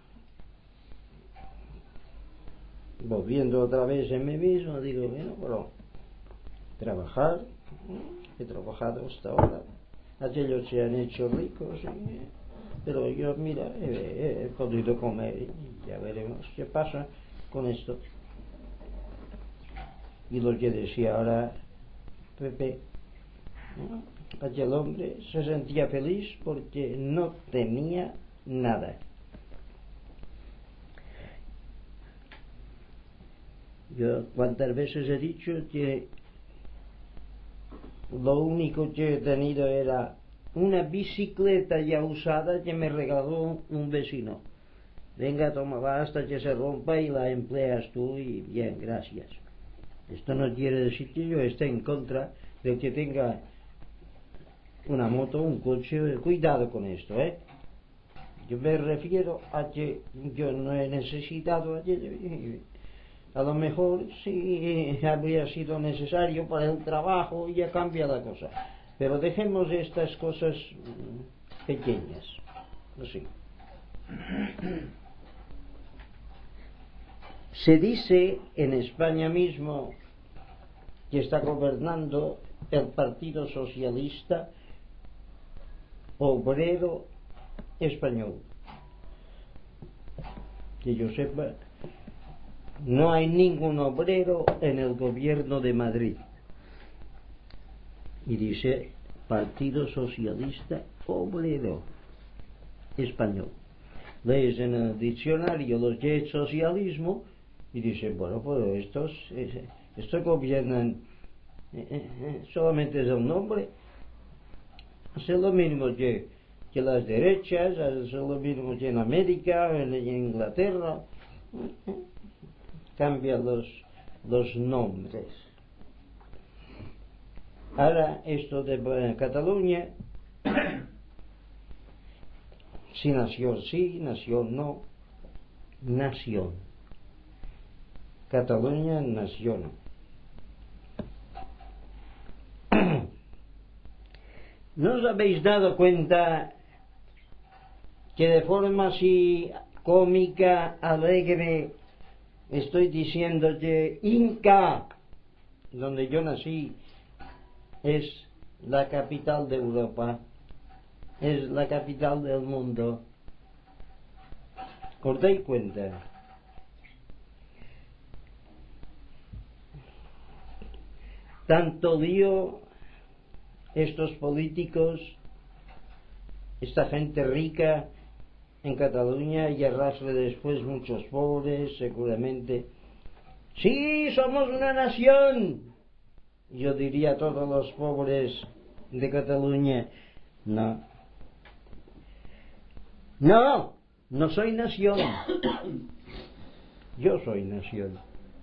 volviendo otra vez en mí mismo, digo, bueno, pero trabajar, he trabajado hasta ahora, aquellos se han hecho ricos, pero yo, mira, he podido comer y ya veremos qué pasa con esto. Y lo que decía ahora Pepe, ¿no? Aquel hombre se sentía feliz porque no tenía nada. Yo cuántas veces he dicho que lo único que he tenido era una bicicleta ya usada que me regaló un vecino. Venga, toma, hasta que se rompa y la empleas tú y bien, gracias. Esto no quiere decir que yo esté en contra del que tenga una moto, un coche. Cuidado con esto, Yo me refiero a que yo no he necesitado aquello. A lo mejor sí habría sido necesario para el trabajo y ya cambia la cosa. Pero dejemos estas cosas pequeñas. Así. Se dice en España mismo que está gobernando el Partido Socialista Obrero Español. Que yo sepa, no hay ningún obrero en el gobierno de Madrid. Y dice Partido Socialista Obrero Español. Lees en el diccionario lo que es socialismo y dice, bueno, pues estos gobiernan, solamente es el nombre, hace lo mismo que las derechas, hace lo mismo que en América, en Inglaterra, cambian los nombres. Ahora esto de Cataluña, si nación sí, nación no, nación. Cataluña, nación. ¿No os habéis dado cuenta que de forma así cómica, alegre, estoy diciendo que Inca, donde yo nací, es la capital de Europa, es la capital del mundo? ¿Os dais cuenta? Tanto lío estos políticos, esta gente rica en Cataluña, y arrastre después muchos pobres, seguramente. Sí, somos una nación. Yo diría a todos los pobres de Cataluña, no, no soy nación. Yo soy nación.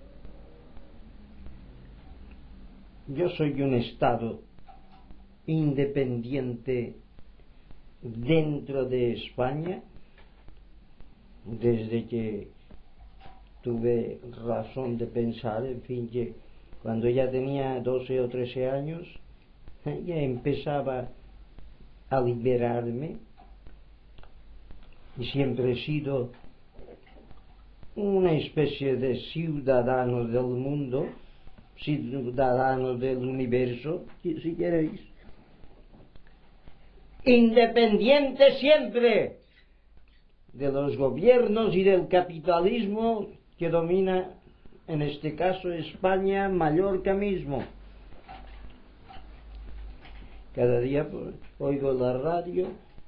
Yo soy un Estado independiente dentro de España, desde que tuve razón de pensar, en fin, que cuando ya tenía 12 o 13 años, ya empezaba a liberarme, y siempre he sido una especie de ciudadano del mundo, ciudadano del universo, si queréis, independiente siempre de los gobiernos y del capitalismo que domina, en este caso España, Mallorca mismo. Cada día oigo la radio,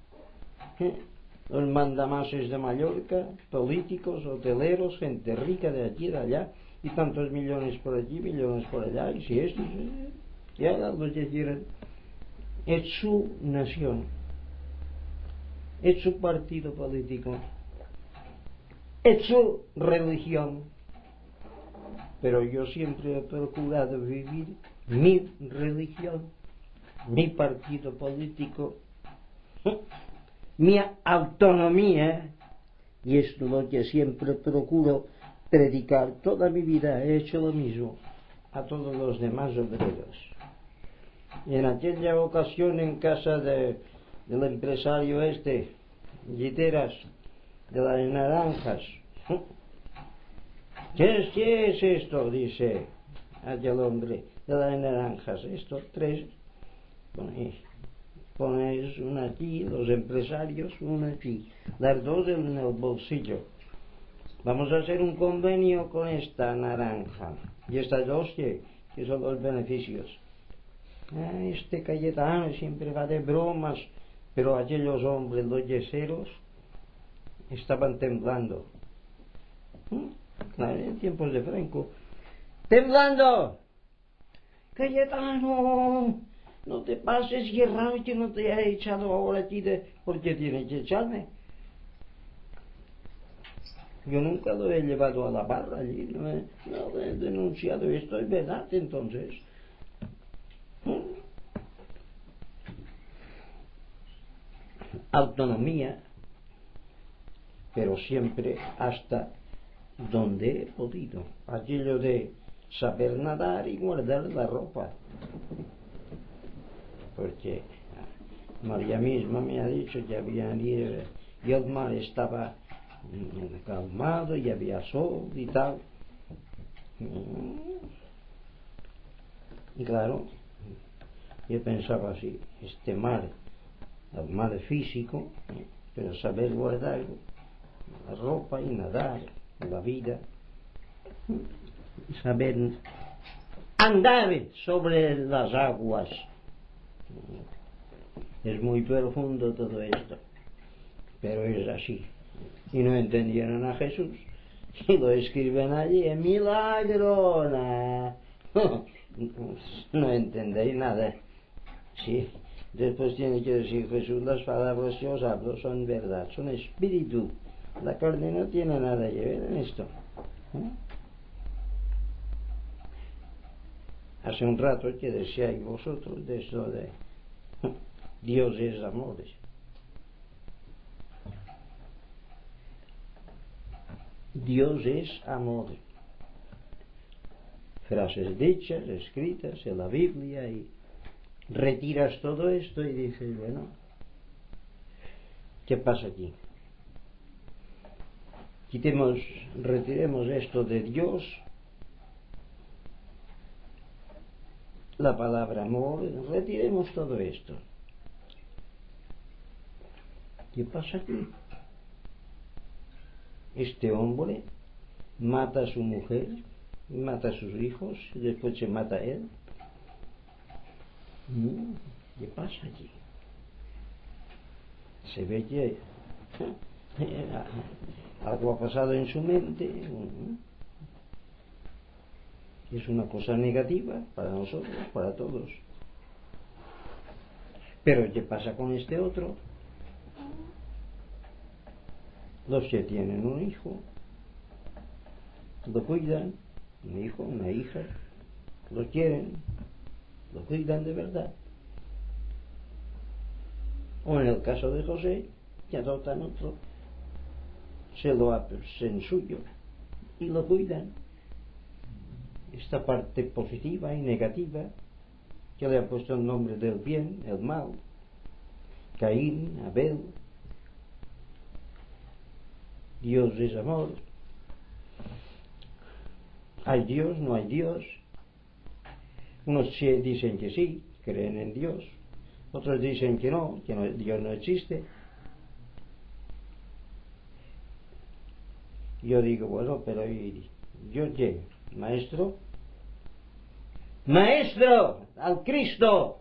los mandamases de Mallorca, políticos, hoteleros, gente rica de aquí y de allá, y tantos millones por aquí, millones por allá, y si esto, y hagan lo que quieran. Es su nación, es su partido político, es su religión. Pero yo siempre he procurado vivir mi religión, mi partido político, mi autonomía, y es lo que siempre procuro predicar. Toda mi vida he hecho lo mismo a todos los demás obreros. Y en aquella ocasión en casa del empresario Guiteras, de las naranjas, ¿qué es esto? Dice aquel hombre, de las naranjas. Estos tres, ponéis una aquí, los empresarios, una aquí, las dos en el bolsillo. Vamos a hacer un convenio con esta naranja. ¿Y estas dos qué? ¿Qué son los beneficios? Este Cayetano siempre va de bromas, pero aquellos hombres, los yeseros, estaban temblando. Claro, en tiempos de Franco. ¡Temblando! Cayetano, no te pases, Gerrard, que no te haya echado ahora aquí porque tienes que echarme. Yo nunca lo he llevado a la barra allí, no he denunciado esto, es verdad, entonces. Autonomía, pero siempre hasta donde he podido. Aquello de saber nadar y guardar la ropa. Porque María misma me ha dicho que había nieve y el mar estaba calmado y había sol y tal. Y claro, yo pensaba así, este mar, el mar físico, pero saber guardar la ropa y nadar, la vida, saber andar sobre las aguas. Es muy profundo todo esto, pero es así. Y no entendieron a Jesús y lo escriben allí en milagro. No entendéis nada. Sí. Después tiene que decir Jesús: las palabras que os hablo son verdad, son espíritu. La carne no tiene nada que ver en esto. Hace un rato que decíais vosotros de esto de Dios es amor. Dios es amor. Frases dichas, escritas en la Biblia, y retiras todo esto y dices, bueno, ¿qué pasa aquí? Retiremos esto de Dios, la palabra amor, retiremos todo esto. ¿Qué pasa aquí? Este hombre mata a su mujer, mata a sus hijos y después se mata a él. ¿Qué pasa aquí? Se ve que algo ha pasado en su mente. Es una cosa negativa para nosotros, para todos. Pero ¿qué pasa con este otro? Los que tienen un hijo lo cuidan, un hijo, una hija, lo quieren, lo cuidan de verdad. O en el caso de José, que adoptan otro, se lo hacen suyo y lo cuidan. Esta parte positiva y negativa, que le ha puesto el nombre del bien, el mal, Caín, Abel. Dios es amor. ¿Hay Dios? ¿No hay Dios? Unos dicen que sí, creen en Dios. Otros dicen que no, Dios no existe. Yo digo, bueno, pero ¿y yo qué? ¿Maestro? ¡Maestro! ¡Al Cristo!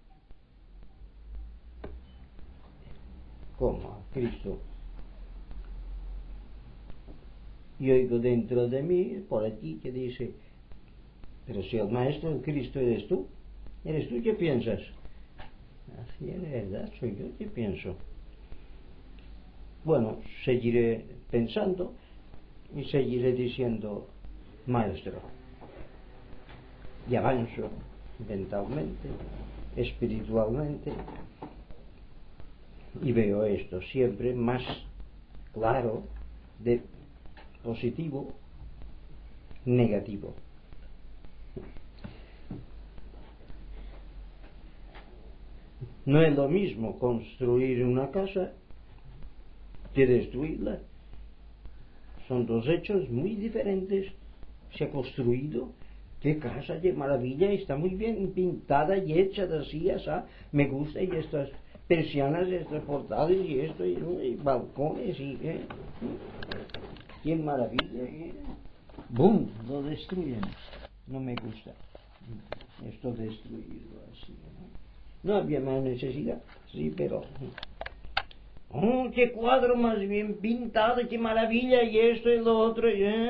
¿Cómo? ¿Al Cristo? Y oigo dentro de mí, por aquí, que dice, pero si el Maestro, el Cristo, eres tú qué piensas. Así es verdad, soy yo que pienso. Bueno, seguiré pensando y seguiré diciendo Maestro, y avanzo mentalmente, espiritualmente, y veo esto siempre más claro, de positivo, negativo. No es lo mismo construir una casa que destruirla. Son dos hechos muy diferentes. Se ha construido, qué casa, qué maravilla, está muy bien pintada y hecha de así, así, me gusta, y estas persianas, estos portales y esto, y balcones, y qué maravilla, ¡bum!, lo destruyen. No me gusta esto destruirlo así, no había más necesidad, sí, pero ¡oh, qué cuadro más bien pintado, qué maravilla, y esto y lo otro!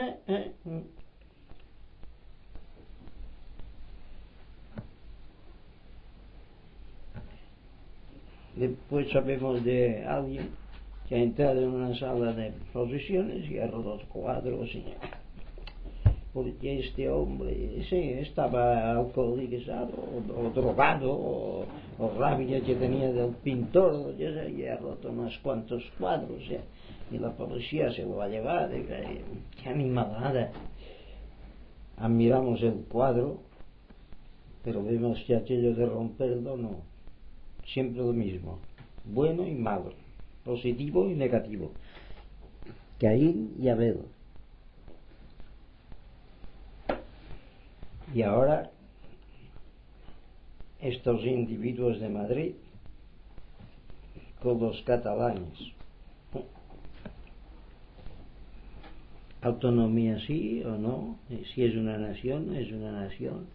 Después sabemos de alguien que ha entrado en una sala de procesiones y ha roto cuadros, porque este hombre estaba alcoholizado o drogado o rabia que tenía del pintor, y ha roto unos cuantos cuadros, y la policía se lo va a llevar. ¡Qué animalada! Admiramos el cuadro, pero vemos que aquello de romperlo no, siempre lo mismo, bueno y malo, positivo y negativo, Caín y Abel. Y ahora estos individuos de Madrid con los catalanes. autonomía sí o no, si es una nación, es una nación,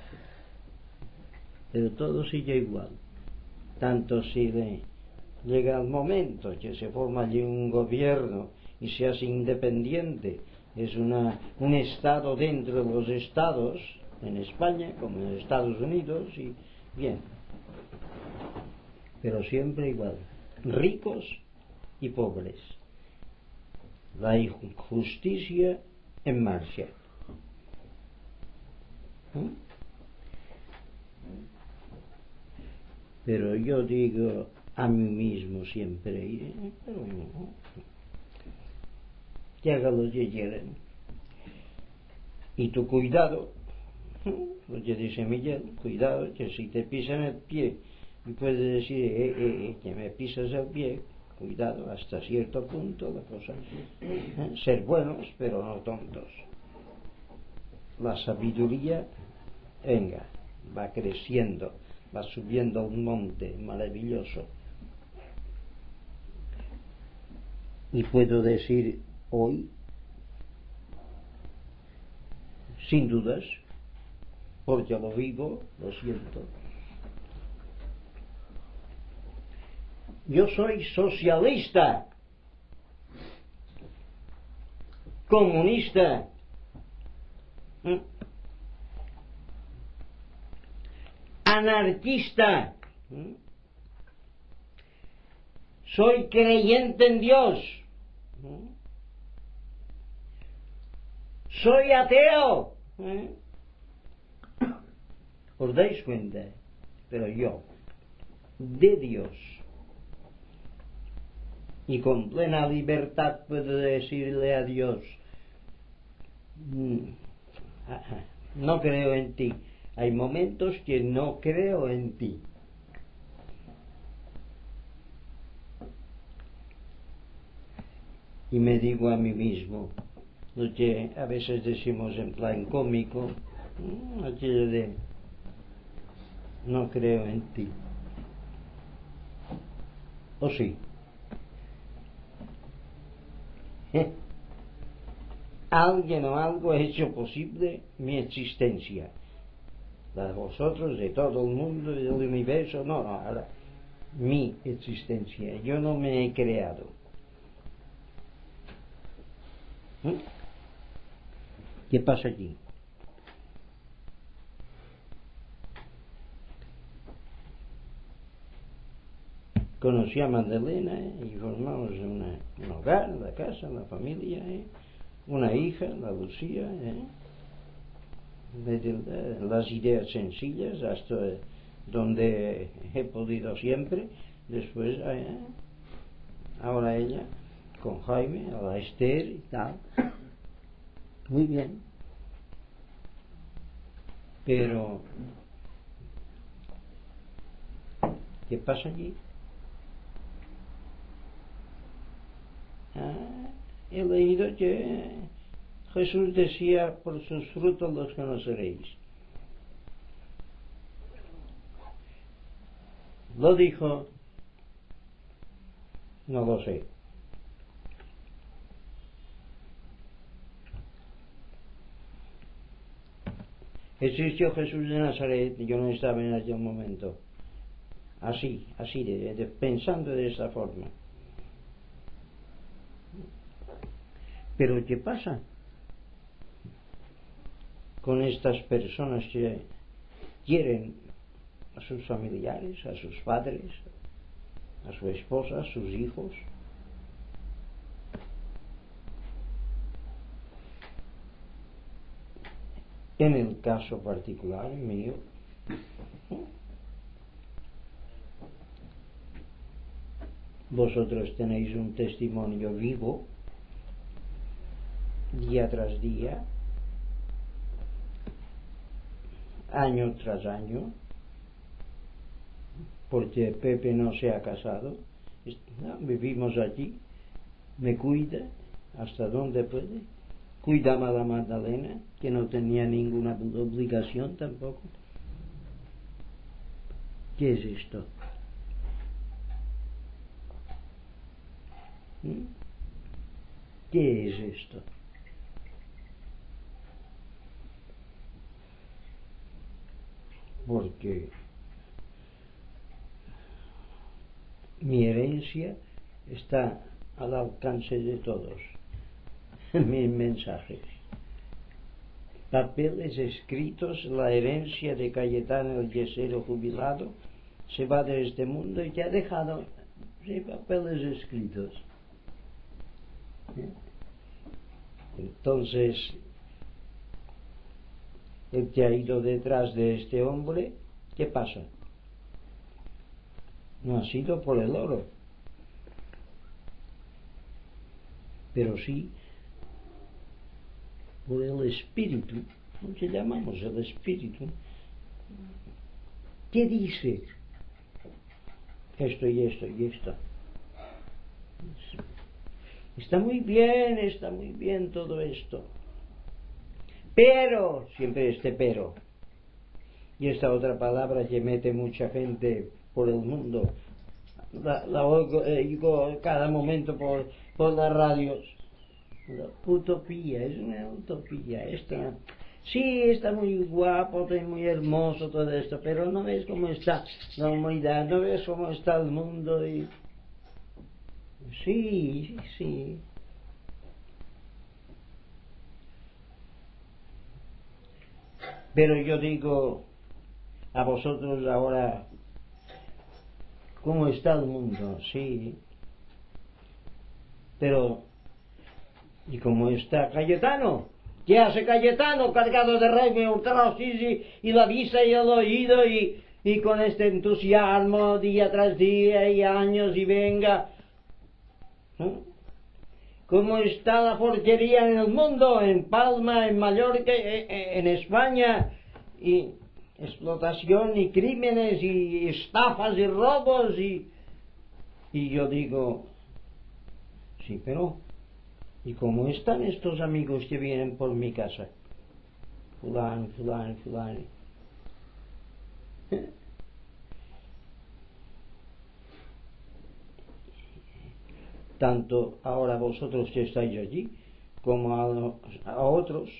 pero todo sigue igual. Tanto si llega el momento que se forma allí un gobierno y se hace independiente, es un estado dentro de los estados, en España como en Estados Unidos, y bien, pero siempre igual, ricos y pobres, la injusticia en marcha. Pero yo digo a mí mismo siempre, pero no, que haga lo que quieran. Y tu cuidado, lo que dice Miguel, cuidado, que si te pisan el pie y puedes decir que me pisas el pie, cuidado, hasta cierto punto la cosa, ser buenos pero no tontos. La sabiduría, venga, va creciendo, va subiendo a un monte maravilloso. Y puedo decir hoy, sin dudas, porque lo vivo, lo siento, yo soy socialista, comunista, anarquista, soy creyente en Dios, soy ateo. ¿Os dais cuenta? Pero yo, de Dios, y con plena libertad puedo decirle a Dios, no creo en ti. Hay momentos que no creo en ti. Y me digo a mí mismo, lo que a veces decimos en plan cómico, aquello de no creo en ti. ¿O sí? Alguien o algo ha hecho posible mi existencia, la de vosotros, de todo el mundo, del universo, no, ahora mi existencia, yo no me he creado. ¿Qué pasa aquí? Conocí a Magdalena y formamos un hogar, la casa, la familia, una hija, la Lucía, desde las ideas sencillas hasta donde he podido siempre. Después ahora ella con Jaime, a la Esther y tal, muy bien, pero ¿qué pasa allí? He leído que Jesús decía, por sus frutos los conoceréis. ¿Lo dijo? No lo sé. Existió Jesús de Nazaret, yo no estaba en aquel momento. Así, pensando de esa forma. Pero ¿qué pasa con estas personas que quieren a sus familiares, a sus padres, a su esposa, a sus hijos? En el caso particular mío, vosotros tenéis un testimonio vivo, día tras día, año tras año, porque Pepe no se ha casado, vivimos allí, me cuida hasta donde puede, cuidaba a la Magdalena, que no tenía ninguna obligación tampoco. ¿Qué es esto? ¿Qué es esto? porque mi herencia está al alcance de todos, mis mensajes, papeles escritos. La herencia de Cayetano el yesero jubilado se va de este mundo y te ha dejado papeles escritos. Entonces el que ha ido detrás de este hombre, ¿qué pasa? No ha sido por el oro, pero sí por el espíritu, lo que llamamos el espíritu. ¿Qué dice? Esto y esto y esto. Está muy bien todo esto, pero, siempre este pero, y esta otra palabra que mete mucha gente por el mundo, la oigo cada momento por las radios. La utopía, es una utopía esta. Sí, está muy guapo, muy hermoso todo esto, pero no ves cómo está la humanidad, no ves cómo está el mundo. Y sí. Pero yo digo a vosotros ahora, ¿cómo está el mundo? Sí. Pero, ¿y cómo está Cayetano? ¿Qué hace Cayetano cargado de rey, ultrasis y la vista y el oído y con este entusiasmo día tras día y años y venga? ¿Cómo está la porquería en el mundo? En Palma, en Mallorca, en España, y explotación y crímenes y estafas y robos y yo digo, sí, pero ¿y cómo están estos amigos que vienen por mi casa? Fulano. Tanto ahora vosotros que estáis allí, como a otros,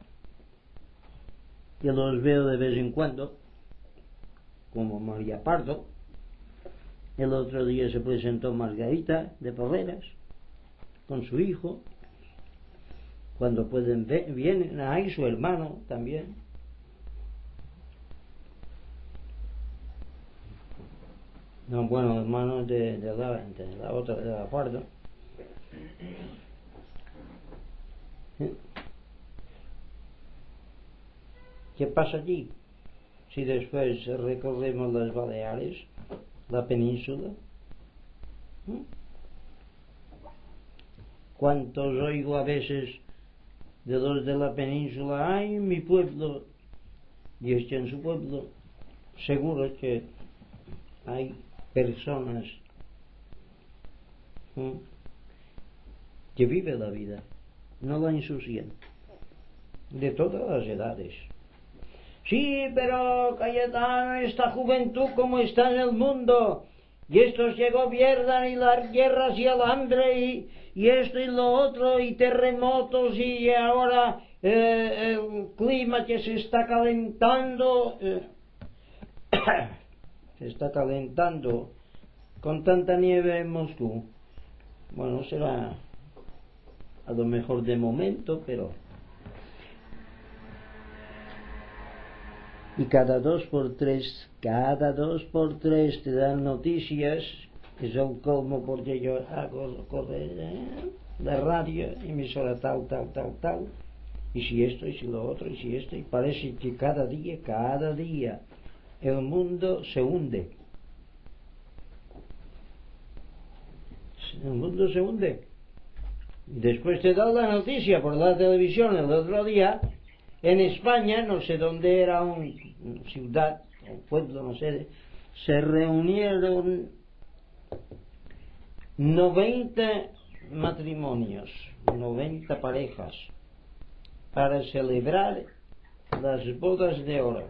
que los veo de vez en cuando, como María Pardo. El otro día se presentó Margarita de Porreras con su hijo. Cuando pueden vienen ahí, su hermano también. No, bueno, hermano de la otra, de la Pardo. ¿Qué pasa allí? Si después recorremos las Baleares, la península, ¿cuántos oigo a veces de los de la península? Ay, mi pueblo, y es que en su pueblo seguro que hay personas que viven la vida, no la ensucian, de todas las edades. Sí, pero Cayetano, esta juventud como está en el mundo, y estos que gobiernan, y las guerras y el hambre, y esto y lo otro, y terremotos, y ahora el clima que se está calentando, se está calentando con tanta nieve en Moscú. Bueno, será a lo mejor de momento, pero... Y cada 2 por 3 te dan noticias. Es el colmo, porque yo hago correr la radio, emisora tal, y si esto, y si lo otro, y si esto, y parece que cada día el mundo se hunde. El mundo se hunde. Después te da la noticia por la televisión el otro día. En España, no sé dónde era, una ciudad, un pueblo, no sé, se reunieron 90 matrimonios, 90 parejas, para celebrar las bodas de oro.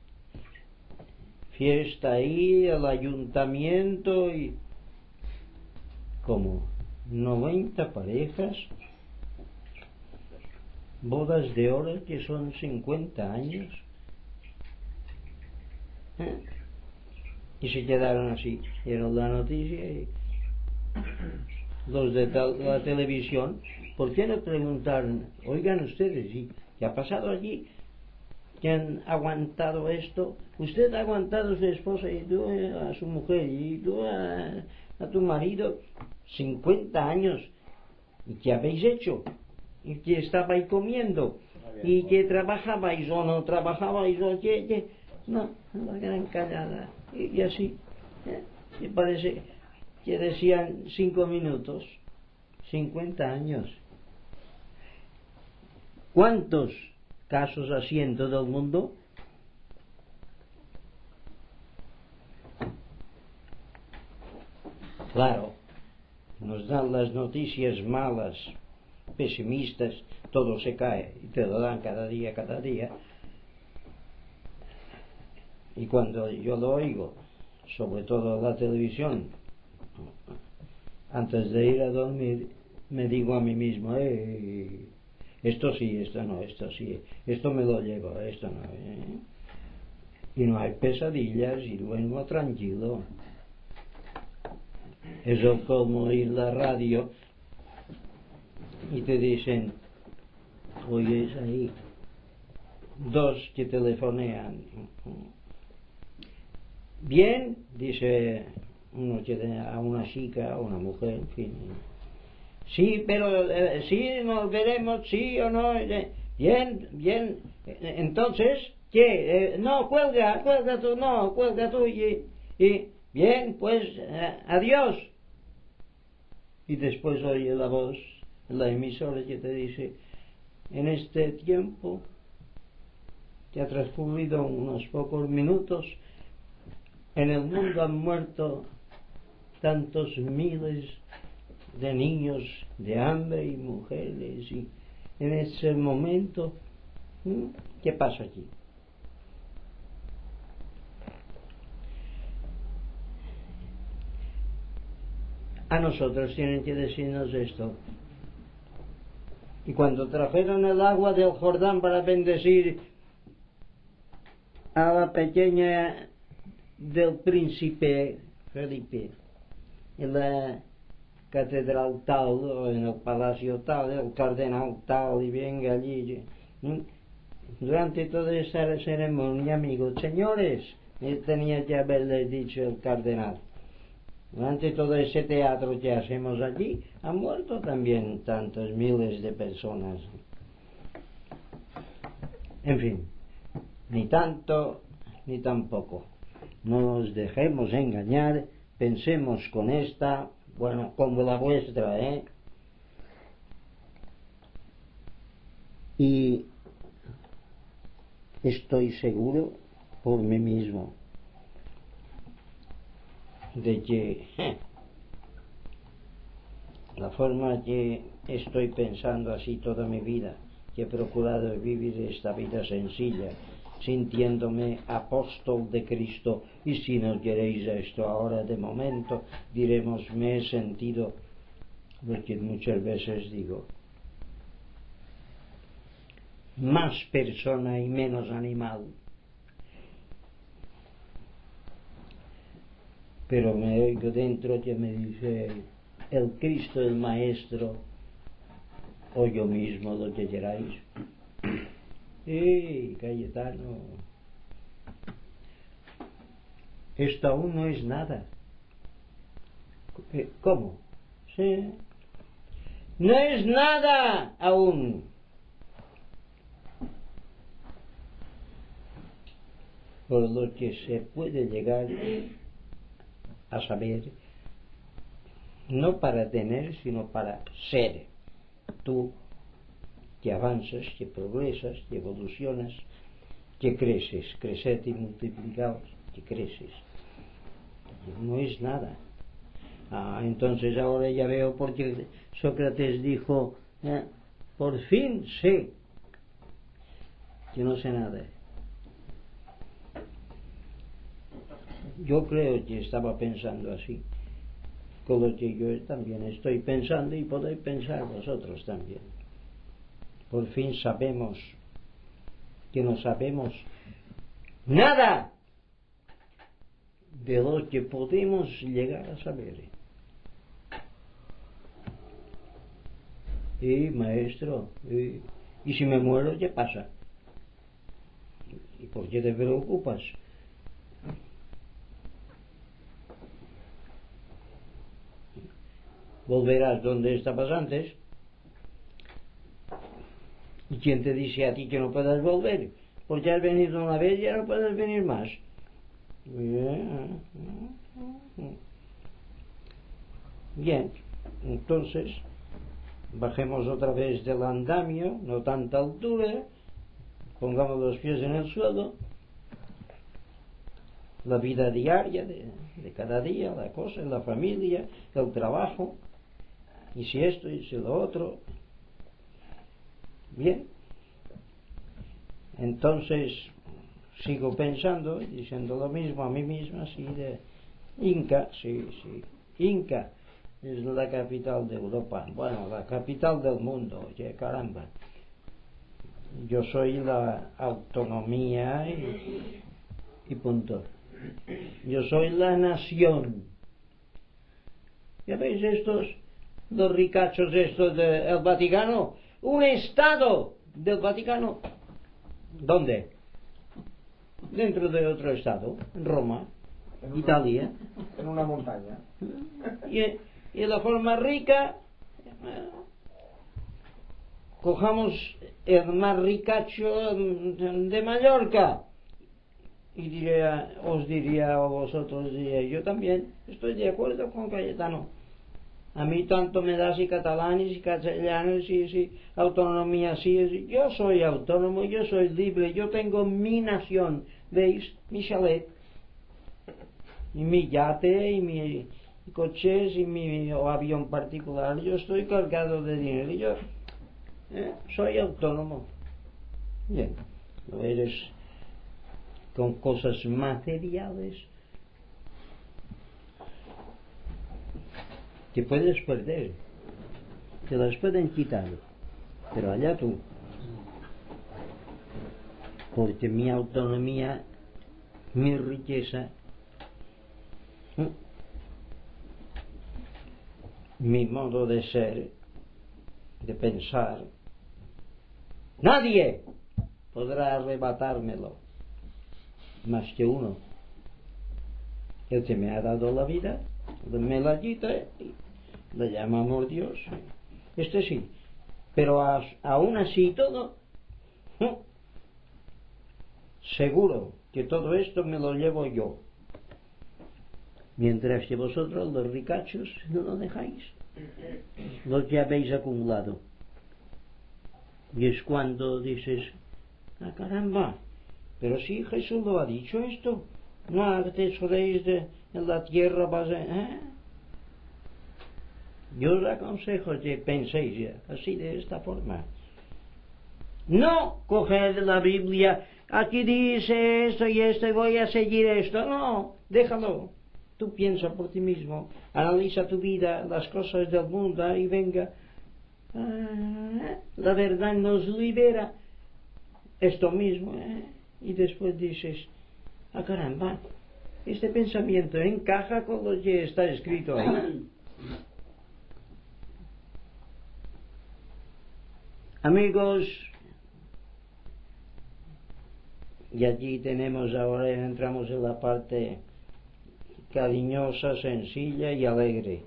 Fiesta ahí, el ayuntamiento y... ¿Cómo? 90 parejas... bodas de oro que son 50 años. Y se quedaron así. Dieron la noticia y los de la televisión, ¿por qué no preguntaron? Oigan ustedes, ¿y qué ha pasado allí? ¿Que han aguantado esto? Usted ha aguantado a su esposa y tú a su mujer y tú a tu marido 50 años. ¿Y qué habéis hecho? ¿Y qué estabais comiendo? ¿Y qué trabajabais o no trabajabais? ¿O qué? No, la gran callada. Y así, me parece que decían 5 minutos, 50 años. ¿Cuántos casos así en todo el mundo? Claro, nos dan las noticias malas, pesimistas, todo se cae y te lo dan cada día. Y cuando yo lo oigo, sobre todo en la televisión, antes de ir a dormir, me digo a mí mismo, esto sí, esto no, esto sí, esto me lo llevo, esto no. Y no hay pesadillas y duermo tranquilo. Eso como oír la radio y te dicen, oyes ahí, 2 que telefonean. Bien, dice uno que a una chica, a una mujer, en fin. Sí, pero sí, nos veremos, sí o no. Bien. Entonces, ¿qué? No, cuelga tú. Y bien, pues, adiós. Y después oye la voz, la emisora que te dice, en este tiempo que ha transcurrido unos pocos minutos, en el mundo han muerto tantos miles de niños de hambre y mujeres, y en ese momento, ¿qué pasa aquí? A nosotros tienen que decirnos esto. Y cuando trajeron el agua del Jordán para bendecir a la pequeña del príncipe Felipe en la catedral tal o en el palacio tal, el cardenal tal, y venga allí, durante toda esa ceremonia, amigos, señores, tenía que haberle dicho el cardenal, durante todo ese teatro que hacemos allí han muerto también tantos miles de personas. En fin, ni tanto ni tampoco. No nos dejemos engañar, pensemos con esta, bueno, como la vuestra, Y estoy seguro por mí mismo de que la forma que estoy pensando así toda mi vida, que he procurado vivir esta vida sencilla, sintiéndome apóstol de Cristo, y si no queréis esto ahora de momento, diremos me he sentido, porque muchas veces digo, más persona y menos animal. Pero me oigo dentro que me dice el Cristo, el Maestro, o yo mismo, lo que queráis. Cayetano, esto aún no es nada. ¿Cómo? Sí. No es nada aún. Por lo que se puede llegar a saber, no para tener, sino para ser. Tú que avanzas, que progresas, que evolucionas, que creces, creced y multiplicaos, que creces. No es nada. Entonces ahora ya veo por qué Sócrates dijo, por fin sé que no sé nada. Yo creo que estaba pensando así, con lo que yo también estoy pensando, y podéis pensar vosotros también. Por fin sabemos que no sabemos nada. de lo que podemos llegar a saber. Y maestro, y si me muero, ¿qué pasa? ¿Y por qué te preocupas? Volverás donde estabas antes. ¿Y quién te dice a ti que no puedas volver? Porque has venido una vez y ya no puedes venir más. Bien, entonces bajemos otra vez del andamio, no tanta altura, pongamos los pies en el suelo, la vida diaria de cada día, la cosa, la familia, el trabajo, y si esto y si lo otro. Bien, entonces sigo pensando, diciendo lo mismo a mí misma, sí, de Inca, sí, Inca es la capital de Europa, bueno, la capital del mundo, oye, caramba. Yo soy la autonomía y punto. Yo soy la nación. ¿Ya veis estos, los ricachos estos del Vaticano? Un estado del Vaticano. ¿Dónde? Dentro de otro estado, en Roma, Italia. En una montaña. Y la forma rica, cojamos el más ricacho de Mallorca. Y os diría a vosotros, yo también estoy de acuerdo con Cayetano. A mí tanto me da si catalanes, si castellanos, si autonomía, si yo soy autónomo, yo soy libre, yo tengo mi nación, ¿veis? Mi chalet, y mi yate, y mi coches, y mi avión particular. Yo estoy cargado de dinero, y yo soy autónomo. Bien, lo eres con cosas materiales que puedes perder, te las pueden quitar, pero allá tú, porque mi autonomía, mi riqueza, mi modo de ser, de pensar, nadie podrá arrebatármelo más que uno, el que me ha dado la vida, me la quita y le llamamos Dios. Este sí, pero aún así todo, seguro que todo esto me lo llevo yo, mientras que vosotros los ricachos no lo dejáis, lo que habéis acumulado. Y es cuando dices, caramba, pero si Jesús lo ha dicho esto, no atesoréis en la tierra, yo os aconsejo que penséis así, de esta forma. No coged la Biblia, aquí dice esto y esto y voy a seguir esto. No, déjalo. Tú piensa por ti mismo, analiza tu vida, las cosas del mundo y venga. La verdad nos libera. Esto mismo. Y después dices, caramba, este pensamiento encaja con lo que está escrito ahí. Amigos, y aquí tenemos ahora, entramos en la parte cariñosa, sencilla y alegre.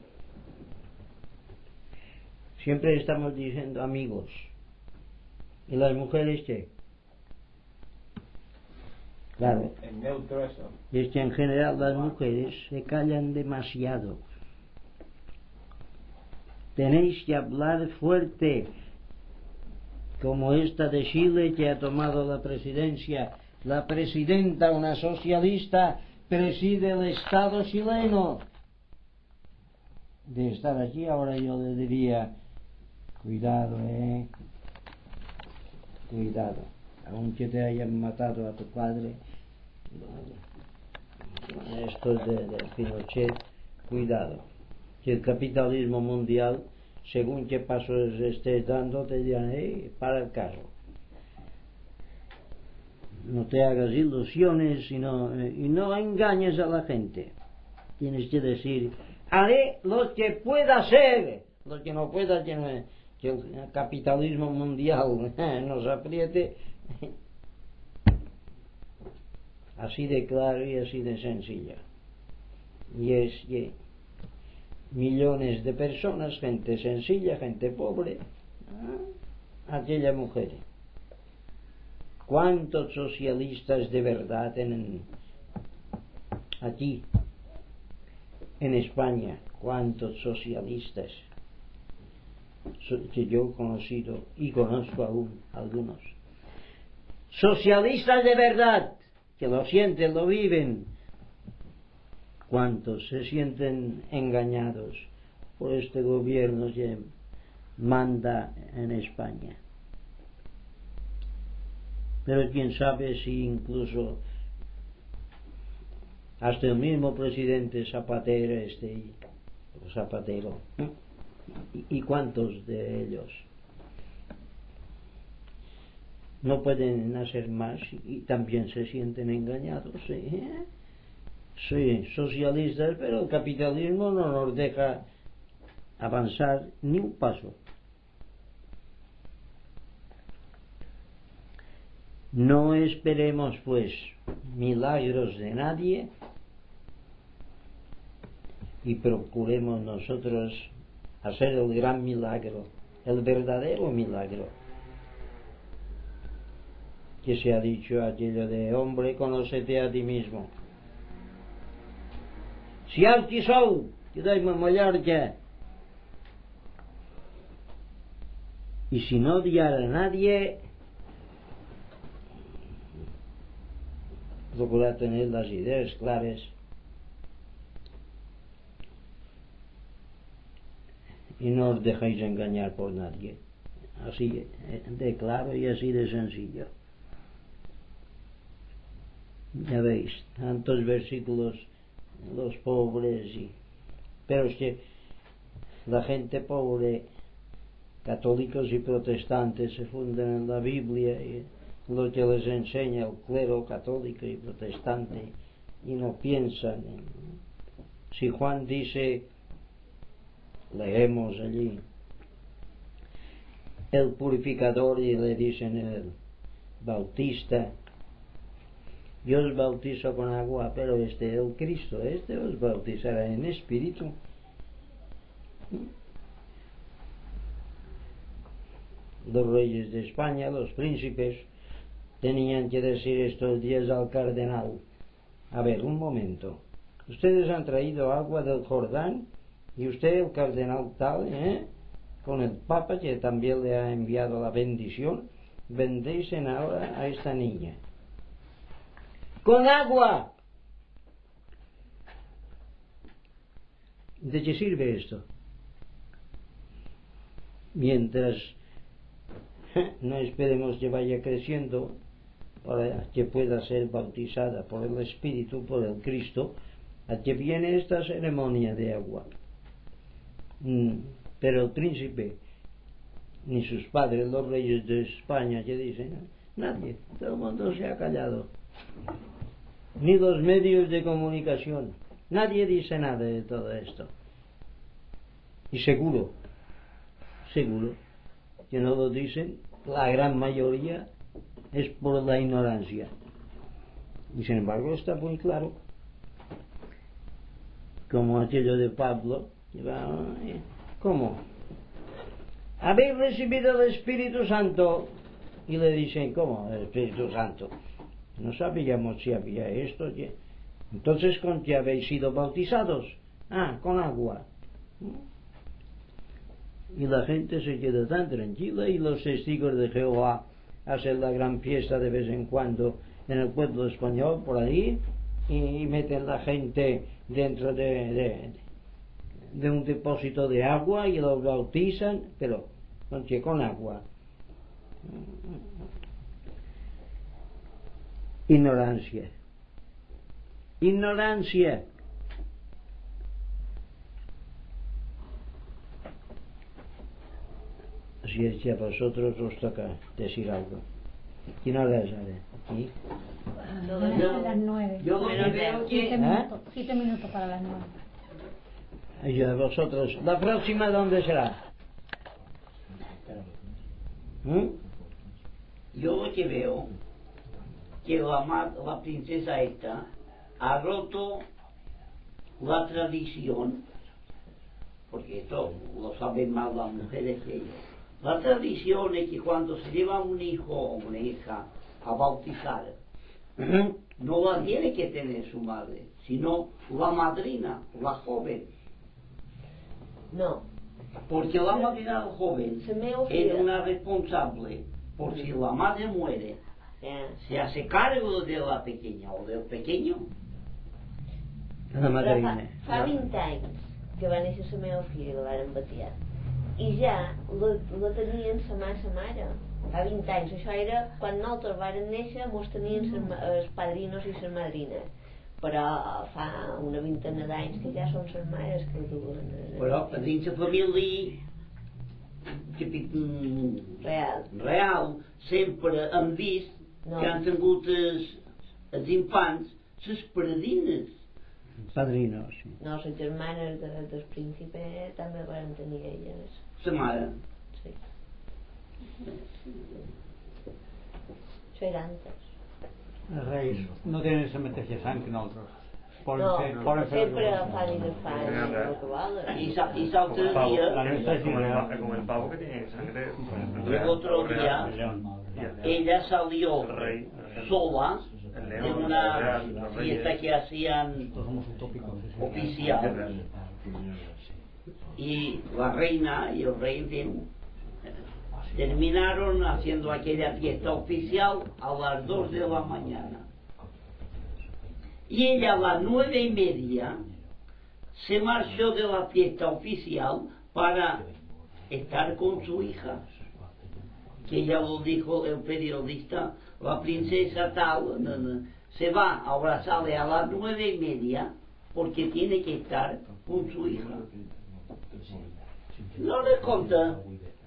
Siempre estamos diciendo amigos. ¿Y las mujeres qué? Claro. En neutro eso. Y es que en general las mujeres se callan demasiado. Tenéis que hablar fuerte, como esta de Chile que ha tomado la presidencia. La presidenta, una socialista, preside el Estado chileno. De estar aquí ahora yo le diría, cuidado, cuidado, aunque te hayan matado a tu padre, esto es de Pinochet, cuidado, que el capitalismo mundial, según qué pasos estés dando, te dirán, para el carro. no te hagas ilusiones y no engañes a la gente. Tienes que decir, haré lo que pueda hacer, lo que no pueda, que el capitalismo mundial nos apriete. Así de claro y así de sencillo. Y es que millones de personas, gente sencilla, gente pobre, aquella mujer. ¿Cuántos socialistas de verdad tienen aquí, en España? ¿Cuántos socialistas que yo he conocido y conozco aún algunos? Socialistas de verdad, que lo sienten, lo viven. ¿Cuántos se sienten engañados por este gobierno que manda en España? Pero quién sabe si incluso hasta el mismo presidente Zapatero y cuántos de ellos no pueden hacer más y también se sienten engañados. Sí, socialistas, pero el capitalismo no nos deja avanzar ni un paso. No esperemos pues milagros de nadie y procuremos nosotros hacer el gran milagro, el verdadero milagro, que se ha dicho aquello de hombre, conócete a ti mismo. Si el qui sou, quedem a Mallorca, y si no odiar a nadie, procurar tener las ideas claras y no os dejéis engañar por nadie, así de claro y así de sencillo. Ya veis, tantos versículos, los pobres, pero es que la gente pobre, católicos y protestantes, se fundan en la Biblia y lo que les enseña el clero católico y protestante, y no piensan. Si Juan dice, leemos allí, el purificador, y le dicen el bautista, yo os bautizo con agua, pero el Cristo, os bautizará en espíritu. Los reyes de España, los príncipes, tenían que decir estos días al cardenal, a ver, un momento, ustedes han traído agua del Jordán y usted, el cardenal tal, con el papa que también le ha enviado la bendición, bendicen ahora a esta niña con agua. ¿De qué sirve esto? Mientras no esperemos que vaya creciendo para que pueda ser bautizada por el Espíritu, por el Cristo, a que viene esta ceremonia de agua. Pero el príncipe, ni sus padres, los reyes de España, que dicen, nadie, todo el mundo se ha callado, ni los medios de comunicación, nadie dice nada de todo esto. Y seguro que no lo dicen, la gran mayoría es por la ignorancia. Y sin embargo está muy claro, como aquello de Pablo, ¿cómo? Habéis recibido el Espíritu Santo, y le dicen, ¿cómo el Espíritu Santo? No sabíamos si había esto. Entonces, ¿con qué habéis sido bautizados? Con agua. Y la gente se queda tan tranquila, y los testigos de Jehová hacen la gran fiesta de vez en cuando en el pueblo español por ahí, y meten la gente dentro de un depósito de agua y los bautizan, pero con agua. Ignorancia. Así es que a vosotros os toca decir algo. Quina hora és ara? Aquí? A las 9. Yo lo que veo que... 7 minutos para las 9. Ayuda a vosotros. ¿La próxima dónde será? Yo lo que veo que la princesa esta ha roto la tradición, porque esto lo saben más las mujeres que ellos. La tradición es que cuando se lleva un hijo o una hija a bautizar, no la tiene que tener su madre, sino la madrina, la joven. No. Porque la madrina joven Se me olvida. es una responsable, por si la madre muere, se hace cargo de la pequeña o del pequeño. La madrina. Fa 20 anys que va néixer la meva filla, que la varen batiar, i ja la tenien sa mare. Fa 20 anys, això era quan nosaltres varen néixer, mos tenien els padrinos i les madrines, però fa una vintena d'anys que ja són les mares que ho duen. Però dins la família real sempre han vist que han tingut els infants les paradines. Padrinos. No, les germanes del príncipe també van tenir elles. La mare. Sí. Això era antes. Els reis no tenen la mateixa sang que nosaltres. No, sempre fan i desfan el que volen. Y salta el día, como el pavo que tiene sangre. el otro día, ella salió sola de una fiesta que hacían oficial, y la reina y el rey terminaron haciendo aquella fiesta oficial a las 2 de la mañana. Y ella a las 9:30 se marchó de la fiesta oficial para estar con su hija, que ella lo dijo el periodista, la princesa tal se va a abrazarle a las 9:30 porque tiene que estar con su hija. No le conta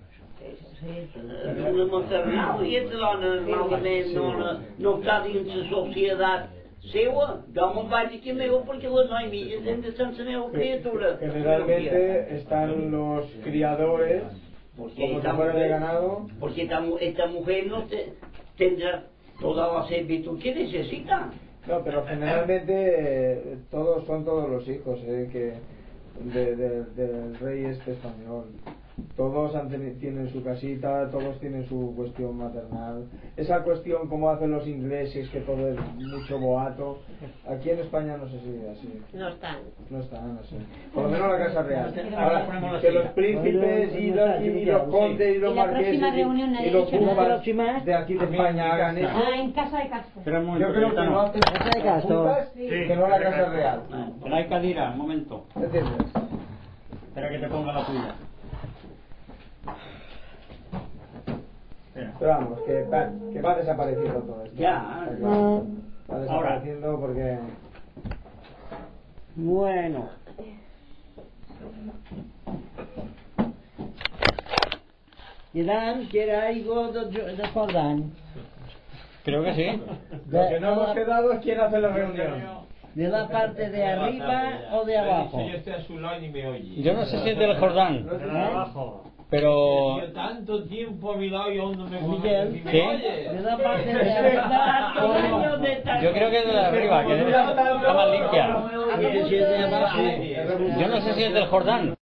una maternal, i aquesta dona malament no està dins la societat seua. Jo me'n vaig aquí meu perquè les noies hem de ser la meva criatura. Generalmente están los criadores como si fuera de ganado. Porque esta mujer no tendrá toda la servitud que necesita. No, pero generalmente son todos los hijos que del rey este español. Todos tienen su casita, todos tienen su cuestión maternal. Esa cuestión como hacen los ingleses, que todo es mucho boato. Aquí en España no sé si es así. No están. No están así. Por lo menos la Casa Real. Ahora, que los príncipes y los condes y los marqueses y los cumpas de aquí de España hagan eso. En Casa de Castro. Yo creo que no hacen Casa de Castro. que no la Casa Real. Pero hay Cadira, un momento. ¿Entiendes? Espera que te ponga la tuya. Pero vamos, que va desapareciendo todo esto. Ya. Va desapareciendo porque... Bueno. Irán, ¿quiere algo de Jordán? Creo que sí. Lo que no hemos quedado es quién hace la reunión. ¿De la parte de arriba o de abajo? Yo estoy a su lado y ni me oye. Yo no sé si es del Jordán, pero... Yo tanto tiempo a mi lado y aún no me Miguel, ni me ¿sí? oye. ¿De la parte de arriba o de abajo? Yo creo que es de la arriba, que está más limpia. ¿Y si es de abajo? Yo no sé si es del Jordán.